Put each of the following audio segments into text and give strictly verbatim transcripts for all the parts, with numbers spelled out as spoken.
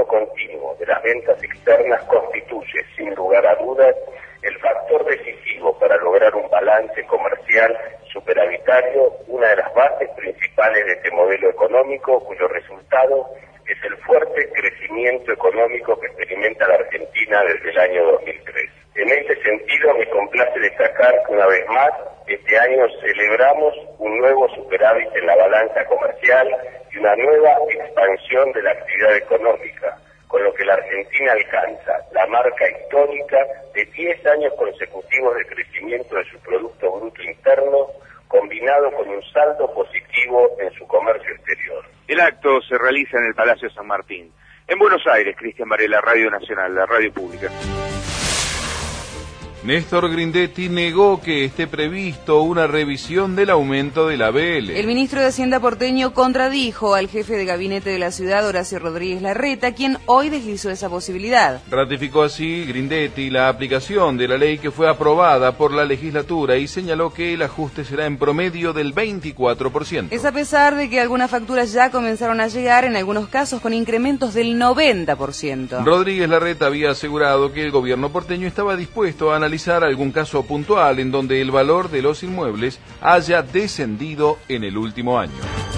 continuo de las ventas externas constituye, sin lugar a dudas, el factor decisivo para lograr un balance comercial superavitario, una de las bases principales de este modelo económico, cuyo resultado es el fuerte crecimiento económico que experimenta la Argentina desde el año dos mil tres. En este sentido, me complace destacar que una vez más, este año celebramos un nuevo superávit en la balanza comercial y una nueva expansión de la actividad económica, con lo que la Argentina alcanza la marca histórica de diez años consecutivos de crecimiento de su Producto Bruto Interno, combinado con un saldo positivo en su comercio exterior. El acto se realiza en el Palacio San Martín. En Buenos Aires, Cristian Varela, Radio Nacional, la radio pública. Néstor Grindetti negó que esté previsto una revisión del aumento de la B L. El ministro de Hacienda porteño contradijo al jefe de gabinete de la ciudad, Horacio Rodríguez Larreta, quien hoy deslizó esa posibilidad. Ratificó así Grindetti la aplicación de la ley que fue aprobada por la legislatura y señaló que el ajuste será en promedio del veinticuatro por ciento. Es a pesar de que algunas facturas ya comenzaron a llegar, en algunos casos con incrementos del noventa por ciento. Rodríguez Larreta había asegurado que el gobierno porteño estaba dispuesto a analizar algún caso puntual en donde el valor de los inmuebles haya descendido en el último año.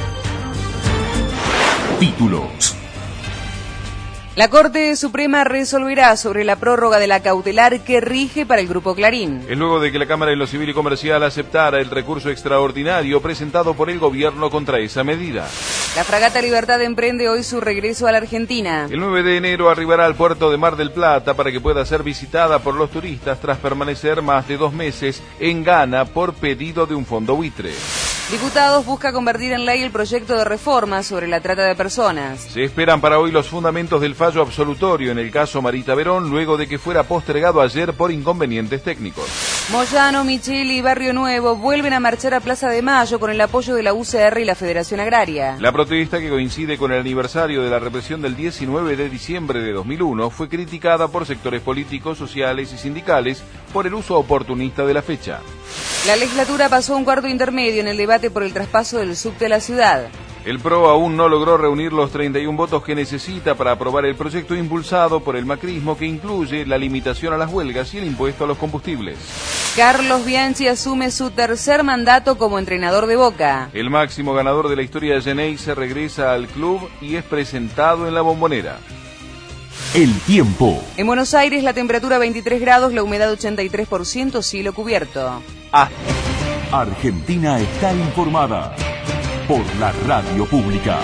Títulos. La Corte Suprema resolverá sobre la prórroga de la cautelar que rige para el Grupo Clarín. Es luego de que la Cámara de lo Civil y Comercial aceptara el recurso extraordinario presentado por el gobierno contra esa medida. La fragata Libertad emprende hoy su regreso a la Argentina. El nueve de enero arribará al puerto de Mar del Plata para que pueda ser visitada por los turistas tras permanecer más de dos meses en Ghana por pedido de un fondo buitre. Diputados busca convertir en ley el proyecto de reforma sobre la trata de personas. Se esperan para hoy los fundamentos del fallo absolutorio en el caso Marita Verón, luego de que fuera postergado ayer por inconvenientes técnicos. Moyano, Micheli y Barrio Nuevo vuelven a marchar a Plaza de Mayo con el apoyo de la U C R y la Federación Agraria. La protesta, que coincide con el aniversario de la represión del diecinueve de diciembre de dos mil uno, fue criticada por sectores políticos, sociales y sindicales por el uso oportunista de la fecha. La legislatura pasó un cuarto intermedio en el debate por el traspaso del subte a la ciudad. El P R O aún no logró reunir los treinta y un votos que necesita para aprobar el proyecto impulsado por el macrismo, que incluye la limitación a las huelgas y el impuesto a los combustibles. Carlos Bianchi asume su tercer mandato como entrenador de Boca. El máximo ganador de la historia de Geneise regresa al club y es presentado en la Bombonera. El tiempo. En Buenos Aires la temperatura veintitrés grados, la humedad ochenta y tres por ciento, cielo cubierto. Ah. Argentina está informada por la radio pública.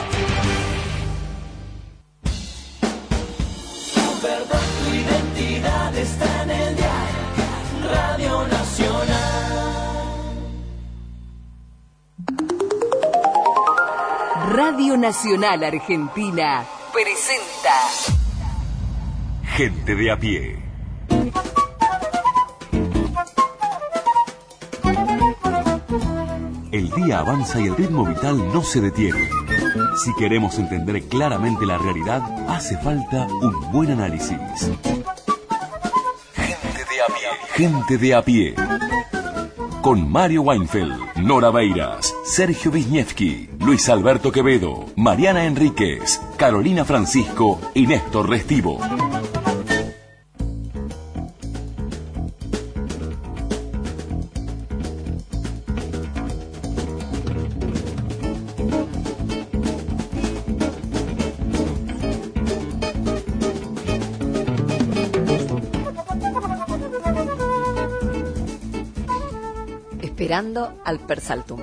Tu verdad, tu identidad está en el diario Radio Nacional. Radio Nacional Argentina presenta Gente de a pie. El día avanza y el ritmo vital no se detiene. Si queremos entender claramente la realidad, hace falta un buen análisis. Gente de a pie. Gente de a pie. Con Mario Weinfeld, Nora Beiras, Sergio Wisniewski, Luis Alberto Quevedo, Mariana Enríquez, Carolina Francisco y Néstor Restivo. Esperando al Persaltum.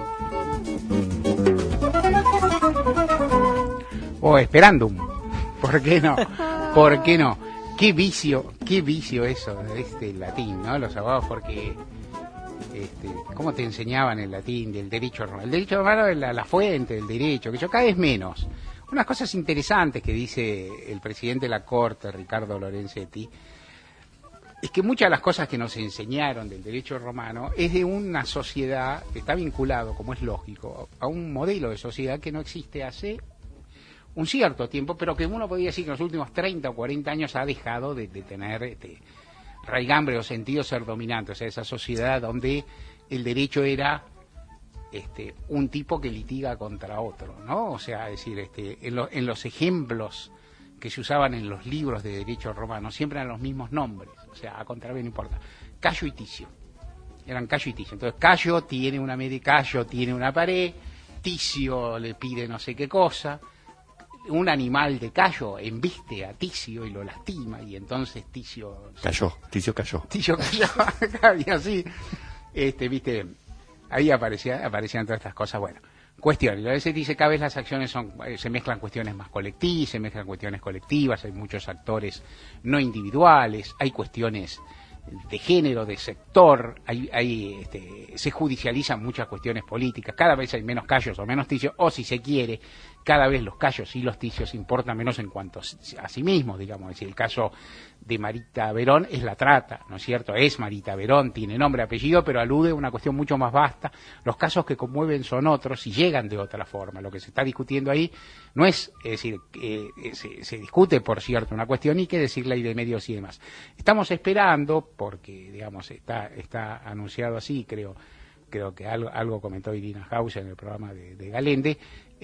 O esperandum. ¿Por qué no? ¿Por qué no? Qué vicio, qué vicio eso de este latín, ¿no? Los abogados, porque este, ¿cómo te enseñaban el latín del derecho romano? El derecho romano es la, la fuente del derecho, que yo cada vez menos. Unas cosas interesantes que dice el presidente de la Corte, Ricardo Lorenzetti, es que muchas de las cosas que nos enseñaron del derecho romano es de una sociedad que está vinculado, como es lógico, a un modelo de sociedad que no existe hace un cierto tiempo, pero que uno podría decir que en los últimos treinta o cuarenta años ha dejado de, de tener este, raigambre o sentido ser dominante. O sea, esa sociedad donde el derecho era este, un tipo que litiga contra otro, ¿no? O sea, es decir, este, en, lo, en los ejemplos que se usaban en los libros de derecho romano, siempre eran los mismos nombres, o sea, a contrario no importa. Cayo y Ticio, eran Cayo y Ticio. Entonces Cayo tiene una media, Cayo tiene una pared, Ticio le pide no sé qué cosa, un animal de Cayo embiste a Ticio y lo lastima, y entonces Ticio... Cayó, Ticio cayó. Ticio cayó, y así, este, viste, ahí aparecía, aparecían todas estas cosas, bueno. Cuestiones, a veces dice cada vez las acciones son, se mezclan cuestiones más colectivas, se mezclan cuestiones colectivas, hay muchos actores no individuales, hay cuestiones de género, de sector, hay, hay este, se judicializan muchas cuestiones políticas, cada vez hay menos Cayos o menos Ticios, o si se quiere, cada vez los Cayos y los Ticios importan menos en cuanto a sí mismos, digamos, es decir, el caso de Marita Verón es la trata, ¿no es cierto? Es Marita Verón, tiene nombre, apellido, pero alude a una cuestión mucho más vasta. Los casos que conmueven son otros y llegan de otra forma. Lo que se está discutiendo ahí no es, es decir, eh, se, se discute, por cierto, una cuestión y qué decir ley de medios y demás. Estamos esperando, porque, digamos, está, está anunciado así, creo, creo que algo, algo comentó Irina Hauser en el programa de, de Galende,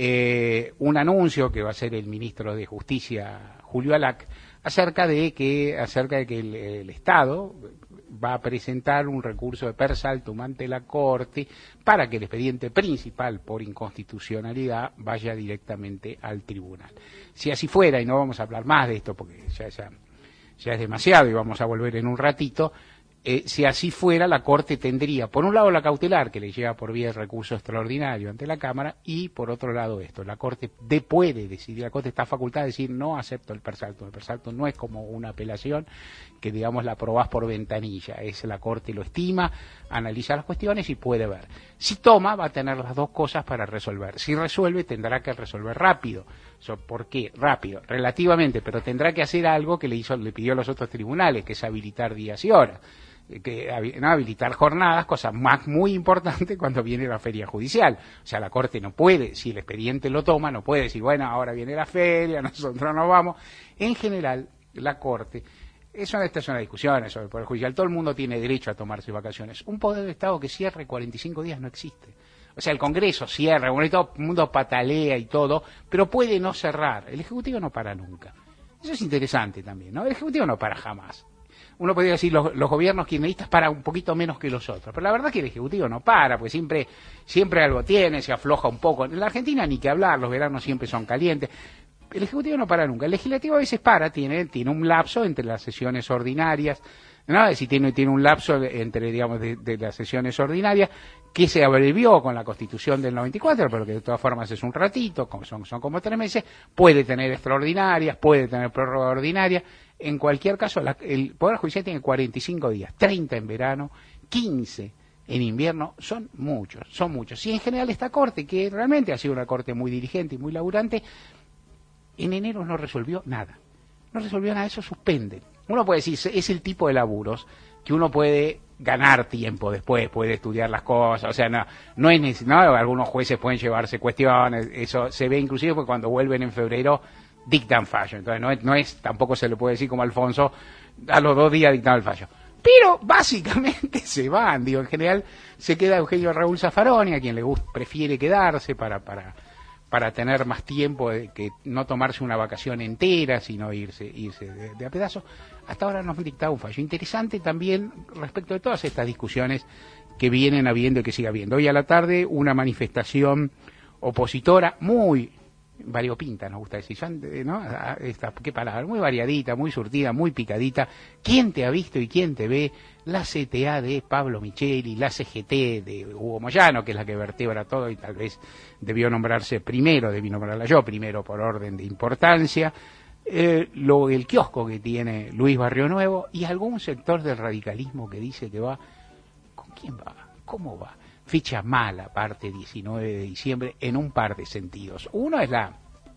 eh, un anuncio que va a hacer el ministro de Justicia, Julio Alac, acerca de que acerca de que el, el Estado va a presentar un recurso de per saltum ante la Corte para que el expediente principal por inconstitucionalidad vaya directamente al tribunal. Si así fuera, y no vamos a hablar más de esto porque ya, ya, ya es demasiado y vamos a volver en un ratito, eh, si así fuera, la Corte tendría, por un lado, la cautelar, que le lleva por vía de recurso extraordinario ante la Cámara, y por otro lado esto, la Corte de, puede decidir, la Corte está facultada de decir, no acepto el per saltum. El per saltum no es como una apelación que, digamos, la aprobás por ventanilla, es la Corte lo estima, analiza las cuestiones y puede ver. Si toma, va a tener las dos cosas para resolver. Si resuelve, tendrá que resolver rápido. So, ¿por qué? Rápido, relativamente, pero tendrá que hacer algo que le hizo, le pidió a los otros tribunales, que es habilitar días y horas. Que no, habilitar jornadas, cosa más muy importante cuando viene la feria judicial. O sea, la Corte no puede, si el expediente lo toma, no puede decir, bueno, ahora viene la feria, nosotros nos vamos. En general, la Corte, eso, esta es una discusión sobre el Poder Judicial, todo el mundo tiene derecho a tomarse vacaciones. Un Poder de Estado que cierre cuarenta y cinco días no existe. O sea, el Congreso cierra, bueno, y todo el mundo patalea y todo, pero puede no cerrar. El Ejecutivo no para nunca. Eso es interesante también, ¿no? El Ejecutivo no para jamás. Uno podría decir los, los gobiernos kirchneristas paran un poquito menos que los otros, pero la verdad es que el Ejecutivo no para, porque siempre siempre algo tiene, se afloja un poco. En la Argentina ni que hablar, los veranos siempre son calientes. El Ejecutivo no para nunca. El Legislativo a veces para, tiene tiene un lapso entre las sesiones ordinarias, ¿no? Es decir, tiene, tiene un lapso entre, digamos, de, de las sesiones ordinarias que se abrevió con la Constitución del noventa y cuatro, pero que de todas formas es un ratito, son, son como tres meses, puede tener extraordinarias, puede tener prórroga ordinaria. En cualquier caso, la, el Poder Judicial tiene cuarenta y cinco días, treinta en verano, quince en invierno, son muchos, son muchos. Y en general esta Corte, que realmente ha sido una Corte muy dirigente y muy laburante, en enero no resolvió nada. No resolvió nada, eso suspende. Uno puede decir, es el tipo de laburos que uno puede ganar tiempo después, puede estudiar las cosas, o sea, no, no es necesario, algunos jueces pueden llevarse cuestiones, eso se ve inclusive porque cuando vuelven en febrero dictan fallo, entonces no es, no es, tampoco se le puede decir como Alfonso, a los dos días dictan el fallo. Pero básicamente se van, digo, en general se queda Eugenio Raúl Zaffaroni, a quien le gusta, prefiere quedarse para, para, para tener más tiempo, de, que no tomarse una vacación entera, sino irse, irse de, de a pedazos. Hasta ahora nos han dictado un fallo. Interesante también respecto de todas estas discusiones que vienen habiendo y que sigue habiendo. Hoy a la tarde una manifestación opositora muy variopinta, nos gusta decir, ¿no? Esta, qué palabra, muy variadita, muy surtida, muy picadita. ¿Quién te ha visto y quién te ve? La C T A de Pablo Micheli, la C G T de Hugo Moyano, que es la que vertebra todo y tal vez debió nombrarse primero, debí nombrarla yo primero por orden de importancia. Eh, lo el kiosco que tiene Luis Barrio Nuevo y algún sector del radicalismo que dice que va, ¿con quién va? ¿Cómo va? Fecha mala, parte diecinueve de diciembre, en un par de sentidos. Uno es la,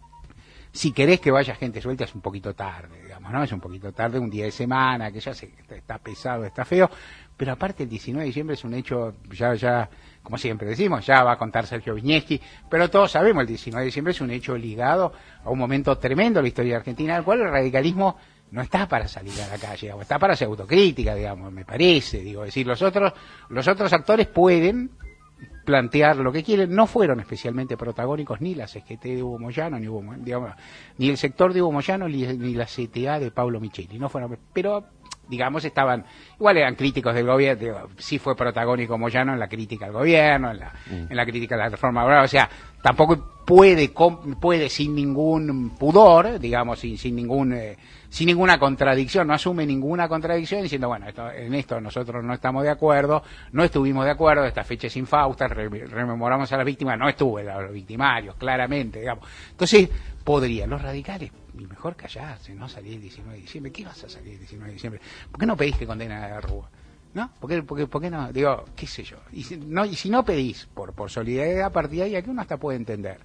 si querés que vaya gente suelta es un poquito tarde, digamos, ¿no? Es un poquito tarde, un día de semana, que ya se, está pesado, está feo, pero aparte el diecinueve de diciembre es un hecho, ya, ya, como siempre decimos, ya va a contar Sergio Viñeski, pero todos sabemos, el diecinueve de diciembre es un hecho ligado a un momento tremendo de la historia de Argentina, al cual el radicalismo no está para salir a la calle, digamos, está para hacer autocrítica, digamos, me parece, digo, es decir, los otros, los otros actores pueden, plantear lo que quieren. No fueron especialmente protagónicos ni la C G T de Hugo Moyano, ni, Hugo, digamos, ni el sector de Hugo Moyano, ni, ni la C T A de Paulo Micheli. No fueron, pero digamos estaban, igual eran críticos del gobierno, digo, sí fue protagónico Moyano en la crítica al gobierno, en la, mm. en la crítica a la reforma laboral, o sea, tampoco puede puede sin ningún pudor, digamos, sin, sin ningún eh, sin ninguna contradicción, no asume ninguna contradicción diciendo, bueno, esto, en esto nosotros no estamos de acuerdo, no estuvimos de acuerdo, esta fecha es infausta, re, rememoramos a las víctimas, no estuvo a los victimarios, claramente, digamos. Entonces, podrían los radicales, y mejor callarse, no salir el diecinueve de diciembre, ¿qué vas a salir el diecinueve de diciembre? ¿Por qué no pedís que condenen a la Rúa? ¿No? ¿Por qué, por qué, por qué no? Digo, qué sé yo. Y si no, y si no pedís por, por solidaridad partidaria, que uno hasta puede entender.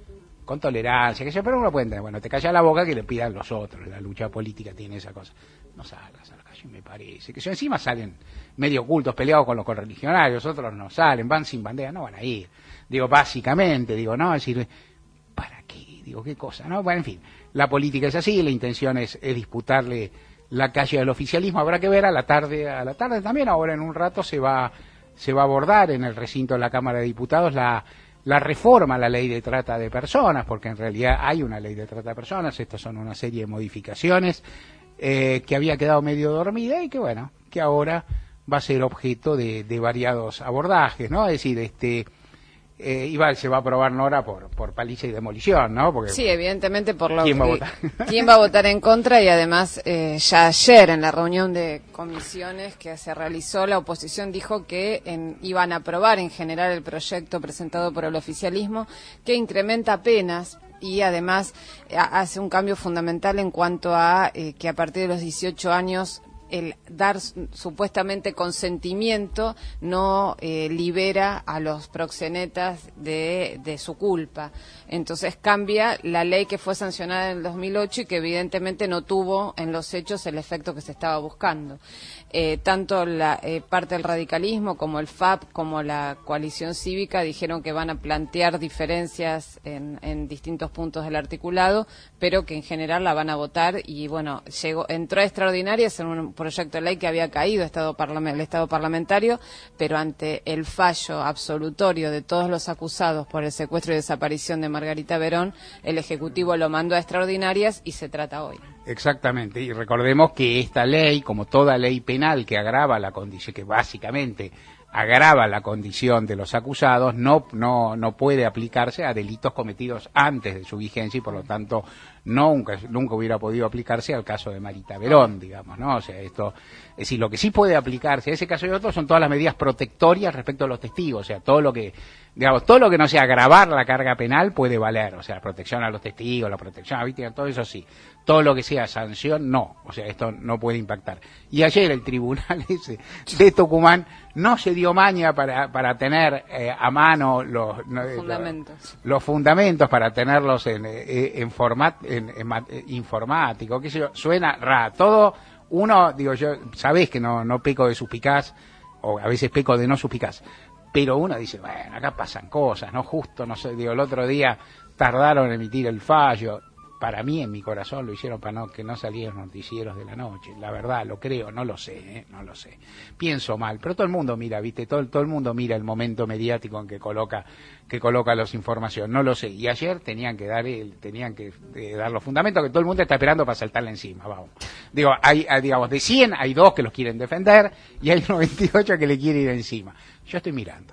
Con tolerancia, que yo, pero uno puede entender. Bueno, te callas la boca que le pidan los otros. La lucha política tiene esa cosa. No salgas a la calle, me parece. Que yo encima salen medio ocultos, peleados con los correligionarios, otros no salen, van sin bandera, no van a ir. Digo, básicamente, digo, no, es decir, ¿para qué? Digo, qué cosa, ¿no? Bueno, en fin, la política es así, la intención es, es disputarle la calle al oficialismo. Habrá que ver a la tarde, a la tarde también, ahora en un rato se va, se va a abordar en el recinto de la Cámara de Diputados la, la reforma a la ley de trata de personas, porque en realidad hay una ley de trata de personas, estas son una serie de modificaciones eh, que había quedado medio dormida y que bueno, que ahora va a ser objeto de, de variados abordajes, ¿no? Es decir, este Eh, igual se va a aprobar Nora por por paliza y demolición, ¿no? Porque sí, evidentemente por lo ¿quién que va a votar? quién va a votar en contra, y además eh, ya ayer en la reunión de comisiones que se realizó, la oposición dijo que en, iban a aprobar en general el proyecto presentado por el oficialismo, que incrementa penas y además eh, hace un cambio fundamental en cuanto a eh, que a partir de los dieciocho años el dar supuestamente consentimiento no eh, libera a los proxenetas de, de su culpa. Entonces cambia la ley que fue sancionada en el dos mil ocho y que evidentemente no tuvo en los hechos el efecto que se estaba buscando. Eh, tanto la eh, parte del radicalismo como el F A P como la coalición cívica dijeron que van a plantear diferencias en, en distintos puntos del articulado, pero que en general la van a votar. Y bueno, llegó, entró a extraordinarias en un proyecto de ley que había caído estado parlament, el Estado parlamentario, pero ante el fallo absolutorio de todos los acusados por el secuestro y desaparición de Margarita Verón, el Ejecutivo lo mandó a extraordinarias y se trata hoy. Exactamente, y recordemos que esta ley, como toda ley penal que agrava la condición, que básicamente agrava la condición de los acusados, no no no puede aplicarse a delitos cometidos antes de su vigencia y por lo tanto nunca nunca hubiera podido aplicarse al caso de Marita Verón, digamos, ¿no? O sea, esto, es decir, lo que sí puede aplicarse a ese caso y otros son todas las medidas protectorias respecto a los testigos, o sea, todo lo que, digamos, todo lo que no sea agravar la carga penal puede valer, o sea, la protección a los testigos, la protección a las víctimas, todo eso sí. Todo lo que sea sanción, no, o sea, esto no puede impactar. Y ayer el tribunal ese de Tucumán no se dio maña para para tener eh, a mano los no, fundamentos, los, los fundamentos para tenerlos en en, format, en, en, en informático, qué sé yo, suena raro. Todo uno, digo yo, sabés que no no peco de suspicaz o a veces peco de no suspicaz, pero uno dice, bueno, acá pasan cosas, no justo, no sé, digo, el otro día tardaron en emitir el fallo. Para mí, en mi corazón, lo hicieron para no, que no salieran los noticieros de la noche. La verdad, lo creo, no lo sé, ¿eh? no lo sé. Pienso mal, pero todo el mundo mira, ¿viste? Todo, todo el mundo mira el momento mediático en que coloca que coloca las informaciones. No lo sé. Y ayer tenían que dar el, tenían que eh, dar los fundamentos que todo el mundo está esperando para saltarle encima, vamos. Digo, hay, hay, digamos, de cien hay dos que los quieren defender y hay noventa y ocho que le quieren ir encima. Yo estoy mirando.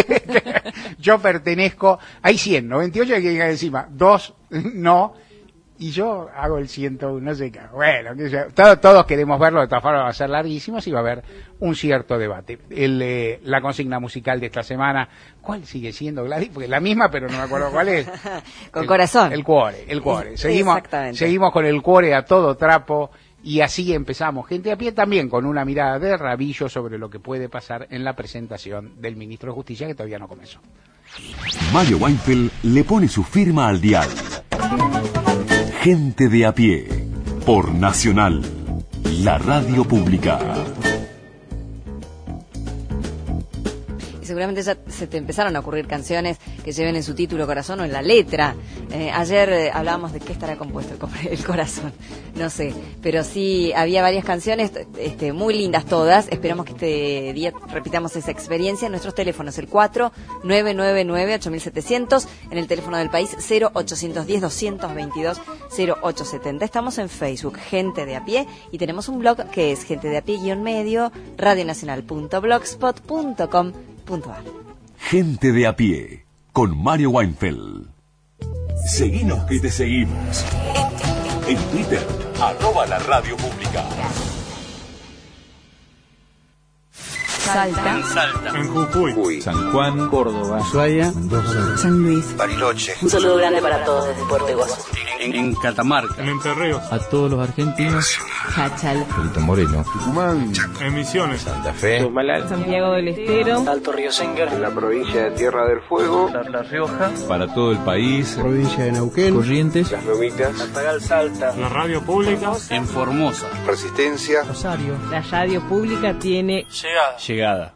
Yo pertenezco, hay cien, noventa y ocho que quieren ir encima, dos no. Y yo hago el ciento uno, no sé qué. Bueno, que sea, todos, todos queremos verlo, de todas formas va a ser larguísimo, y va a haber un cierto debate. El, eh, la consigna musical de esta semana, ¿cuál sigue siendo, Gladys? Porque la misma, pero no me acuerdo cuál es. Con el, corazón. El cuore, el cuore. Seguimos, seguimos con el cuore a todo trapo, y así empezamos. Gente a pie también, con una mirada de rabillo sobre lo que puede pasar en la presentación del ministro de Justicia, que todavía no comenzó. Mario Weinfeld le pone su firma al dial. Gente de a pie, por Nacional, la radio pública. seguramente ya se te empezaron a ocurrir canciones que lleven en su título corazón o en la letra. Eh, ayer eh, hablábamos de qué estará compuesto el, co- el corazón, no sé, pero sí había varias canciones este, muy lindas todas. Esperamos que este día repitamos esa experiencia. Nuestros teléfonos, el cuatro nueve nueve nueve ocho mil setecientos, en el teléfono del país cero ochocientos diez doscientos veintidós cero ocho setenta. Estamos en Facebook, Gente de a Pie, y tenemos un blog que es gente de a pie guión medio radionacional punto blogspot punto com punto ar. Gente de a Pie, con Mario Weinfeld. Seguinos que te seguimos. En Twitter, arroba la radio pública. Salta, Salta, en Jujuy, San Juan, Córdoba, Ushuaia, San Luis, Bariloche, Un saludo grande para todos desde Puerto Iguazú. en, en Catamarca, en Entre Ríos, a todos los argentinos, Cháchal, Perito Moreno, Tucumán, en Misiones, Santa Fe, Santiago del Estero, Alto Río Senger, En la provincia de Tierra del Fuego, La, La Rioja, para todo el país, provincia de Neuquén, Corrientes, Las Lomitas, Tagal Salta, la radio pública, en Formosa, Resistencia, Rosario, la radio pública tiene Llegada, Llegada.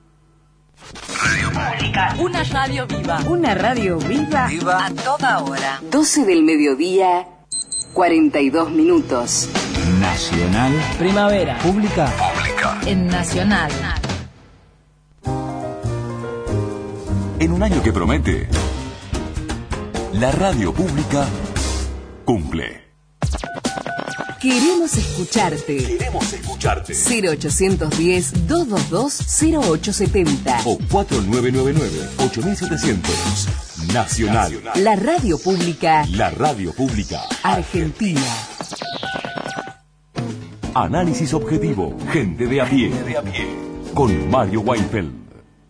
Una radio viva. una radio viva. A toda hora. doce del mediodía, cuarenta y dos minutos. Nacional, Primavera, Pública, En Nacional. En un año que promete, la radio pública cumple. Queremos escucharte. Queremos escucharte. cero ochocientos diez, doscientos veintidós, cero ocho setenta. O cuatro nueve nueve nueve ocho mil setecientos. Nacional. La radio pública La radio pública. argentina. Análisis objetivo. Gente de a pie. Con Mario Weinfeld.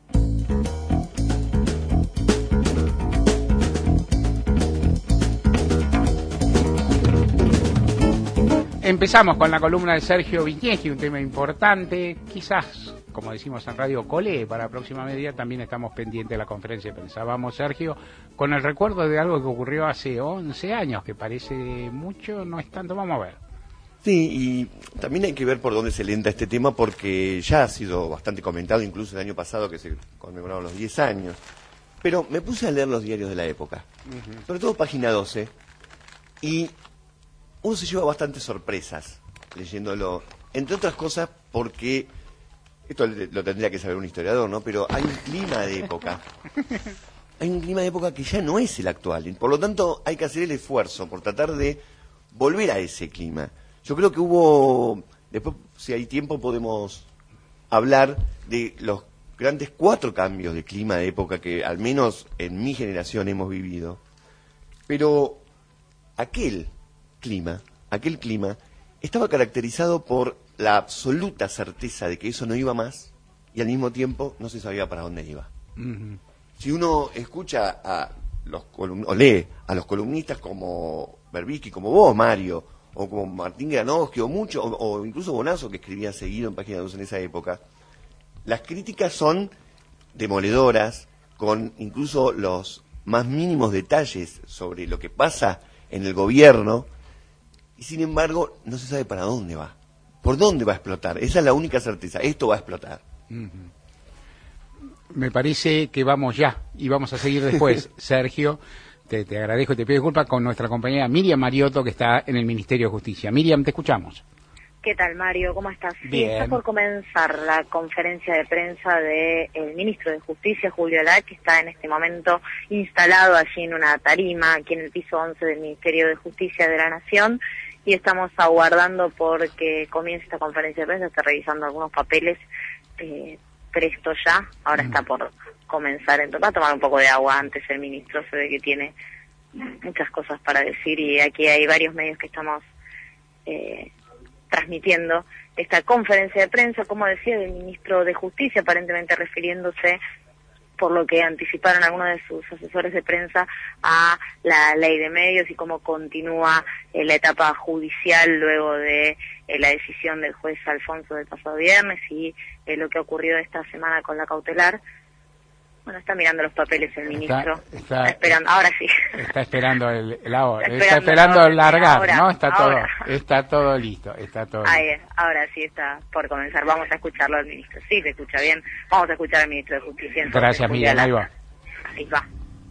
Empezamos con la columna de Sergio Wisniewski, un tema importante, quizás, como decimos en Radio Colé, para la próxima media también estamos pendientes de la conferencia de prensa. Vamos, Sergio, con el recuerdo de algo que ocurrió hace once años, que parece mucho, no es tanto, vamos a ver. Sí, y también hay que ver por dónde se lenta este tema, porque ya ha sido bastante comentado, incluso el año pasado que se conmemoraron los diez años. Pero me puse a leer los diarios de la época, uh-huh. sobre todo página doce, y uno se lleva bastantes sorpresas leyéndolo, entre otras cosas porque, esto lo tendría que saber un historiador, ¿no? Pero hay un clima de época, hay un clima de época que ya no es el actual, y por lo tanto hay que hacer el esfuerzo por tratar de volver a ese clima. Yo creo que hubo, después si hay tiempo podemos hablar de los grandes cuatro cambios de clima de época que al menos en mi generación hemos vivido, pero aquel clima, aquel clima, estaba caracterizado por la absoluta certeza de que eso no iba más y al mismo tiempo no se sabía para dónde iba. Uh-huh. Si uno escucha a los column- o lee a los columnistas como Berbisky, como vos, Mario, o como Martín Granowski, o mucho, o, o incluso Bonazo, que escribía seguido en Página dos en esa época, las críticas son demoledoras, con incluso los más mínimos detalles sobre lo que pasa en el gobierno. Y sin embargo, no se sabe para dónde va. ¿Por dónde va a explotar? Esa es la única certeza. Esto va a explotar. Uh-huh. Me parece que vamos ya y vamos a seguir después. Sergio, te, te agradezco y te pido disculpas con nuestra compañera Miriam Mariotto, que está en el Ministerio de Justicia. Miriam, te escuchamos. ¿Qué tal, Mario? ¿Cómo estás? Sí, Bien. está por comenzar la conferencia de prensa del ministro de Justicia, Julio Alá, que está en este momento instalado allí en una tarima, aquí en el piso once del Ministerio de Justicia de la Nación, y estamos aguardando porque comience esta conferencia de prensa. Está revisando algunos papeles, eh, presto ya, ahora mm. está por comenzar. Entonces va a tomar un poco de agua antes el ministro, se ve que tiene muchas cosas para decir, y aquí hay varios medios que estamos eh, transmitiendo esta conferencia de prensa, como decía, del ministro de Justicia, aparentemente refiriéndose, por lo que anticiparon algunos de sus asesores de prensa, a la ley de medios y cómo continúa eh, la etapa judicial luego de eh, la decisión del juez Alfonso del pasado viernes y eh, lo que ocurrió esta semana con la cautelar. Bueno, está mirando los papeles el ministro. Está, está, está esperando, ahora sí. Está esperando el, la hora, Está está esperando esperando la largar, ahora, ¿no? Está ahora. todo, está todo listo, está todo Ahí, listo. ahora sí está por comenzar. Vamos a escucharlo al ministro. Sí, se escucha bien. Vamos a escuchar al ministro de Justicia. Entonces, Gracias, Miriam, ahí va. Ahí va.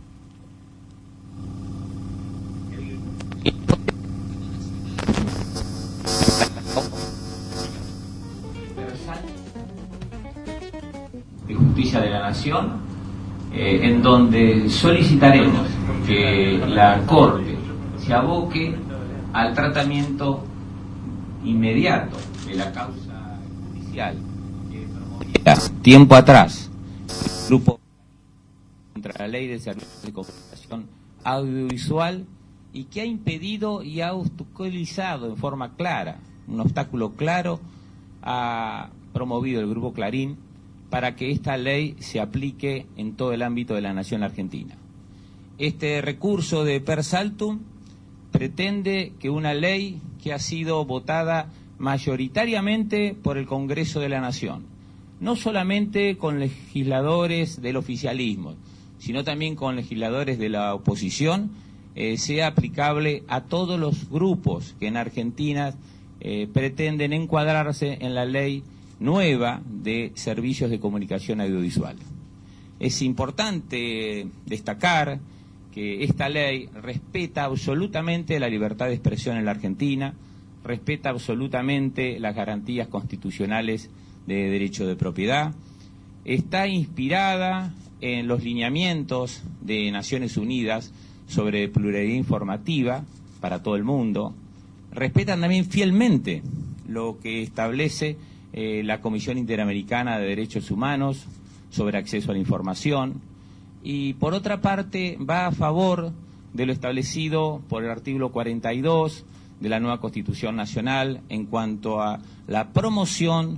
De Justicia de la Nación, eh, en donde solicitaremos que la Corte se aboque al tratamiento inmediato de la causa judicial que promovía tiempo atrás el grupo contra la Ley de Servicios de Comunicación Audiovisual y que ha impedido y ha obstaculizado en forma clara, un obstáculo claro, ha promovido el Grupo Clarín para que esta ley se aplique en todo el ámbito de la nación argentina. Este recurso de per saltum pretende que una ley que ha sido votada mayoritariamente por el Congreso de la Nación, no solamente con legisladores del oficialismo, sino también con legisladores de la oposición, eh, sea aplicable a todos los grupos que en Argentina eh, pretenden encuadrarse en la ley nueva de servicios de comunicación audiovisual. Es importante destacar que esta ley respeta absolutamente la libertad de expresión en la Argentina, respeta absolutamente las garantías constitucionales de derecho de propiedad, está inspirada en los lineamientos de Naciones Unidas sobre pluralidad informativa para todo el mundo, respetan también fielmente lo que establece Eh, la Comisión Interamericana de Derechos Humanos sobre acceso a la información y por otra parte va a favor de lo establecido por el artículo cuarenta y dos de la nueva Constitución Nacional en cuanto a la promoción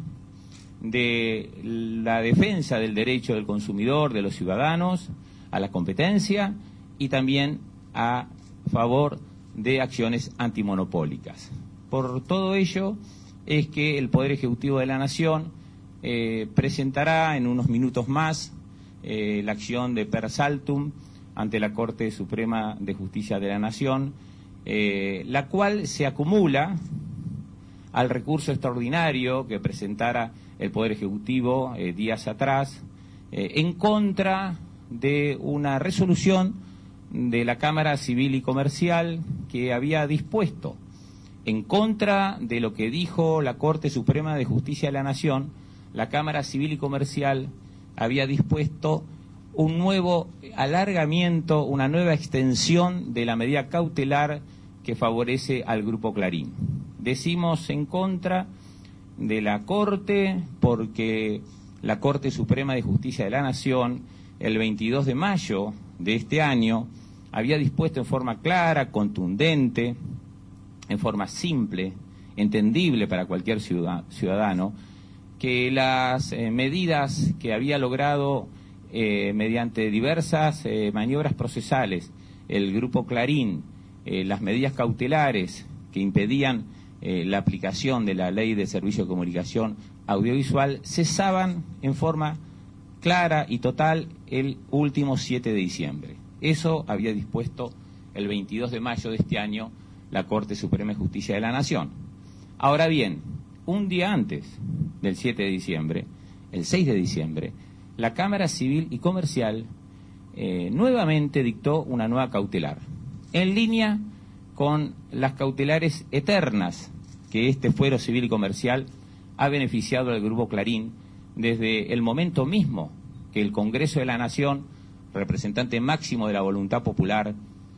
de la defensa del derecho del consumidor, de los ciudadanos, a la competencia y también a favor de acciones antimonopólicas. Por todo ello es que el Poder Ejecutivo de la Nación eh, presentará en unos minutos más eh, la acción de per saltum ante la Corte Suprema de Justicia de la Nación, eh, la cual se acumula al recurso extraordinario que presentara el Poder Ejecutivo eh, días atrás eh, en contra de una resolución de la Cámara Civil y Comercial que había dispuesto, en contra de lo que dijo la Corte Suprema de Justicia de la Nación, la Cámara Civil y Comercial había dispuesto un nuevo alargamiento, una nueva extensión de la medida cautelar que favorece al Grupo Clarín. Decimos en contra de la Corte porque la Corte Suprema de Justicia de la Nación, el veintidós de mayo de este año, había dispuesto en forma clara, contundente, en forma simple, entendible para cualquier ciudadano, que las eh, medidas que había logrado eh, mediante diversas eh, maniobras procesales el Grupo Clarín, eh, las medidas cautelares que impedían eh, la aplicación de la Ley de Servicio de Comunicación Audiovisual, cesaban en forma clara y total el último siete de diciembre. Eso había dispuesto el veintidós de mayo de este año la Corte Suprema de Justicia de la Nación. Ahora bien, un día antes del siete de diciembre, el seis de diciembre, la Cámara Civil y Comercial eh, nuevamente dictó una nueva cautelar, en línea con las cautelares eternas que este fuero civil y comercial ha beneficiado al Grupo Clarín desde el momento mismo que el Congreso de la Nación, representante máximo de la voluntad popular,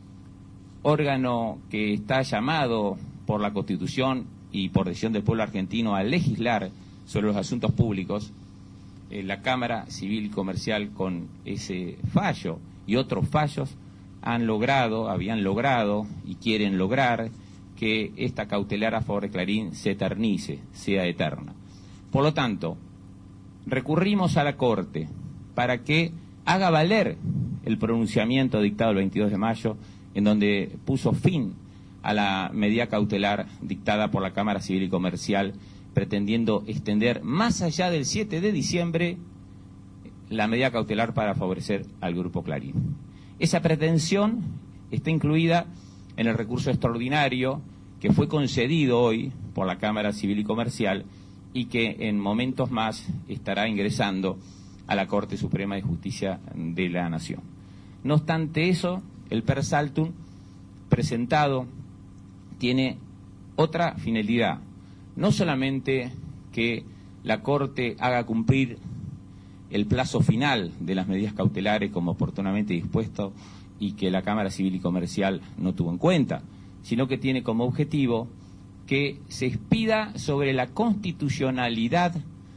órgano que está llamado por la Constitución y por decisión del pueblo argentino a legislar sobre los asuntos públicos, eh, la Cámara Civil y Comercial con ese fallo y otros fallos han logrado, habían logrado y quieren lograr que esta cautelar a favor de Clarín se eternice, sea eterna. Por lo tanto, recurrimos a la Corte para que haga valer el pronunciamiento dictado el veintidós de mayo, en donde puso fin a la medida cautelar dictada por la Cámara Civil y Comercial, pretendiendo extender más allá del siete de diciembre la medida cautelar para favorecer al Grupo Clarín. Esa pretensión está incluida en el recurso extraordinario que fue concedido hoy por la Cámara Civil y Comercial y que en momentos más estará ingresando a la Corte Suprema de Justicia de la Nación. No obstante eso, el per saltum presentado tiene otra finalidad, no solamente que la Corte haga cumplir el plazo final de las medidas cautelares como oportunamente dispuesto y que la Cámara Civil y Comercial no tuvo en cuenta, sino que tiene como objetivo que se expida sobre la constitucionalidad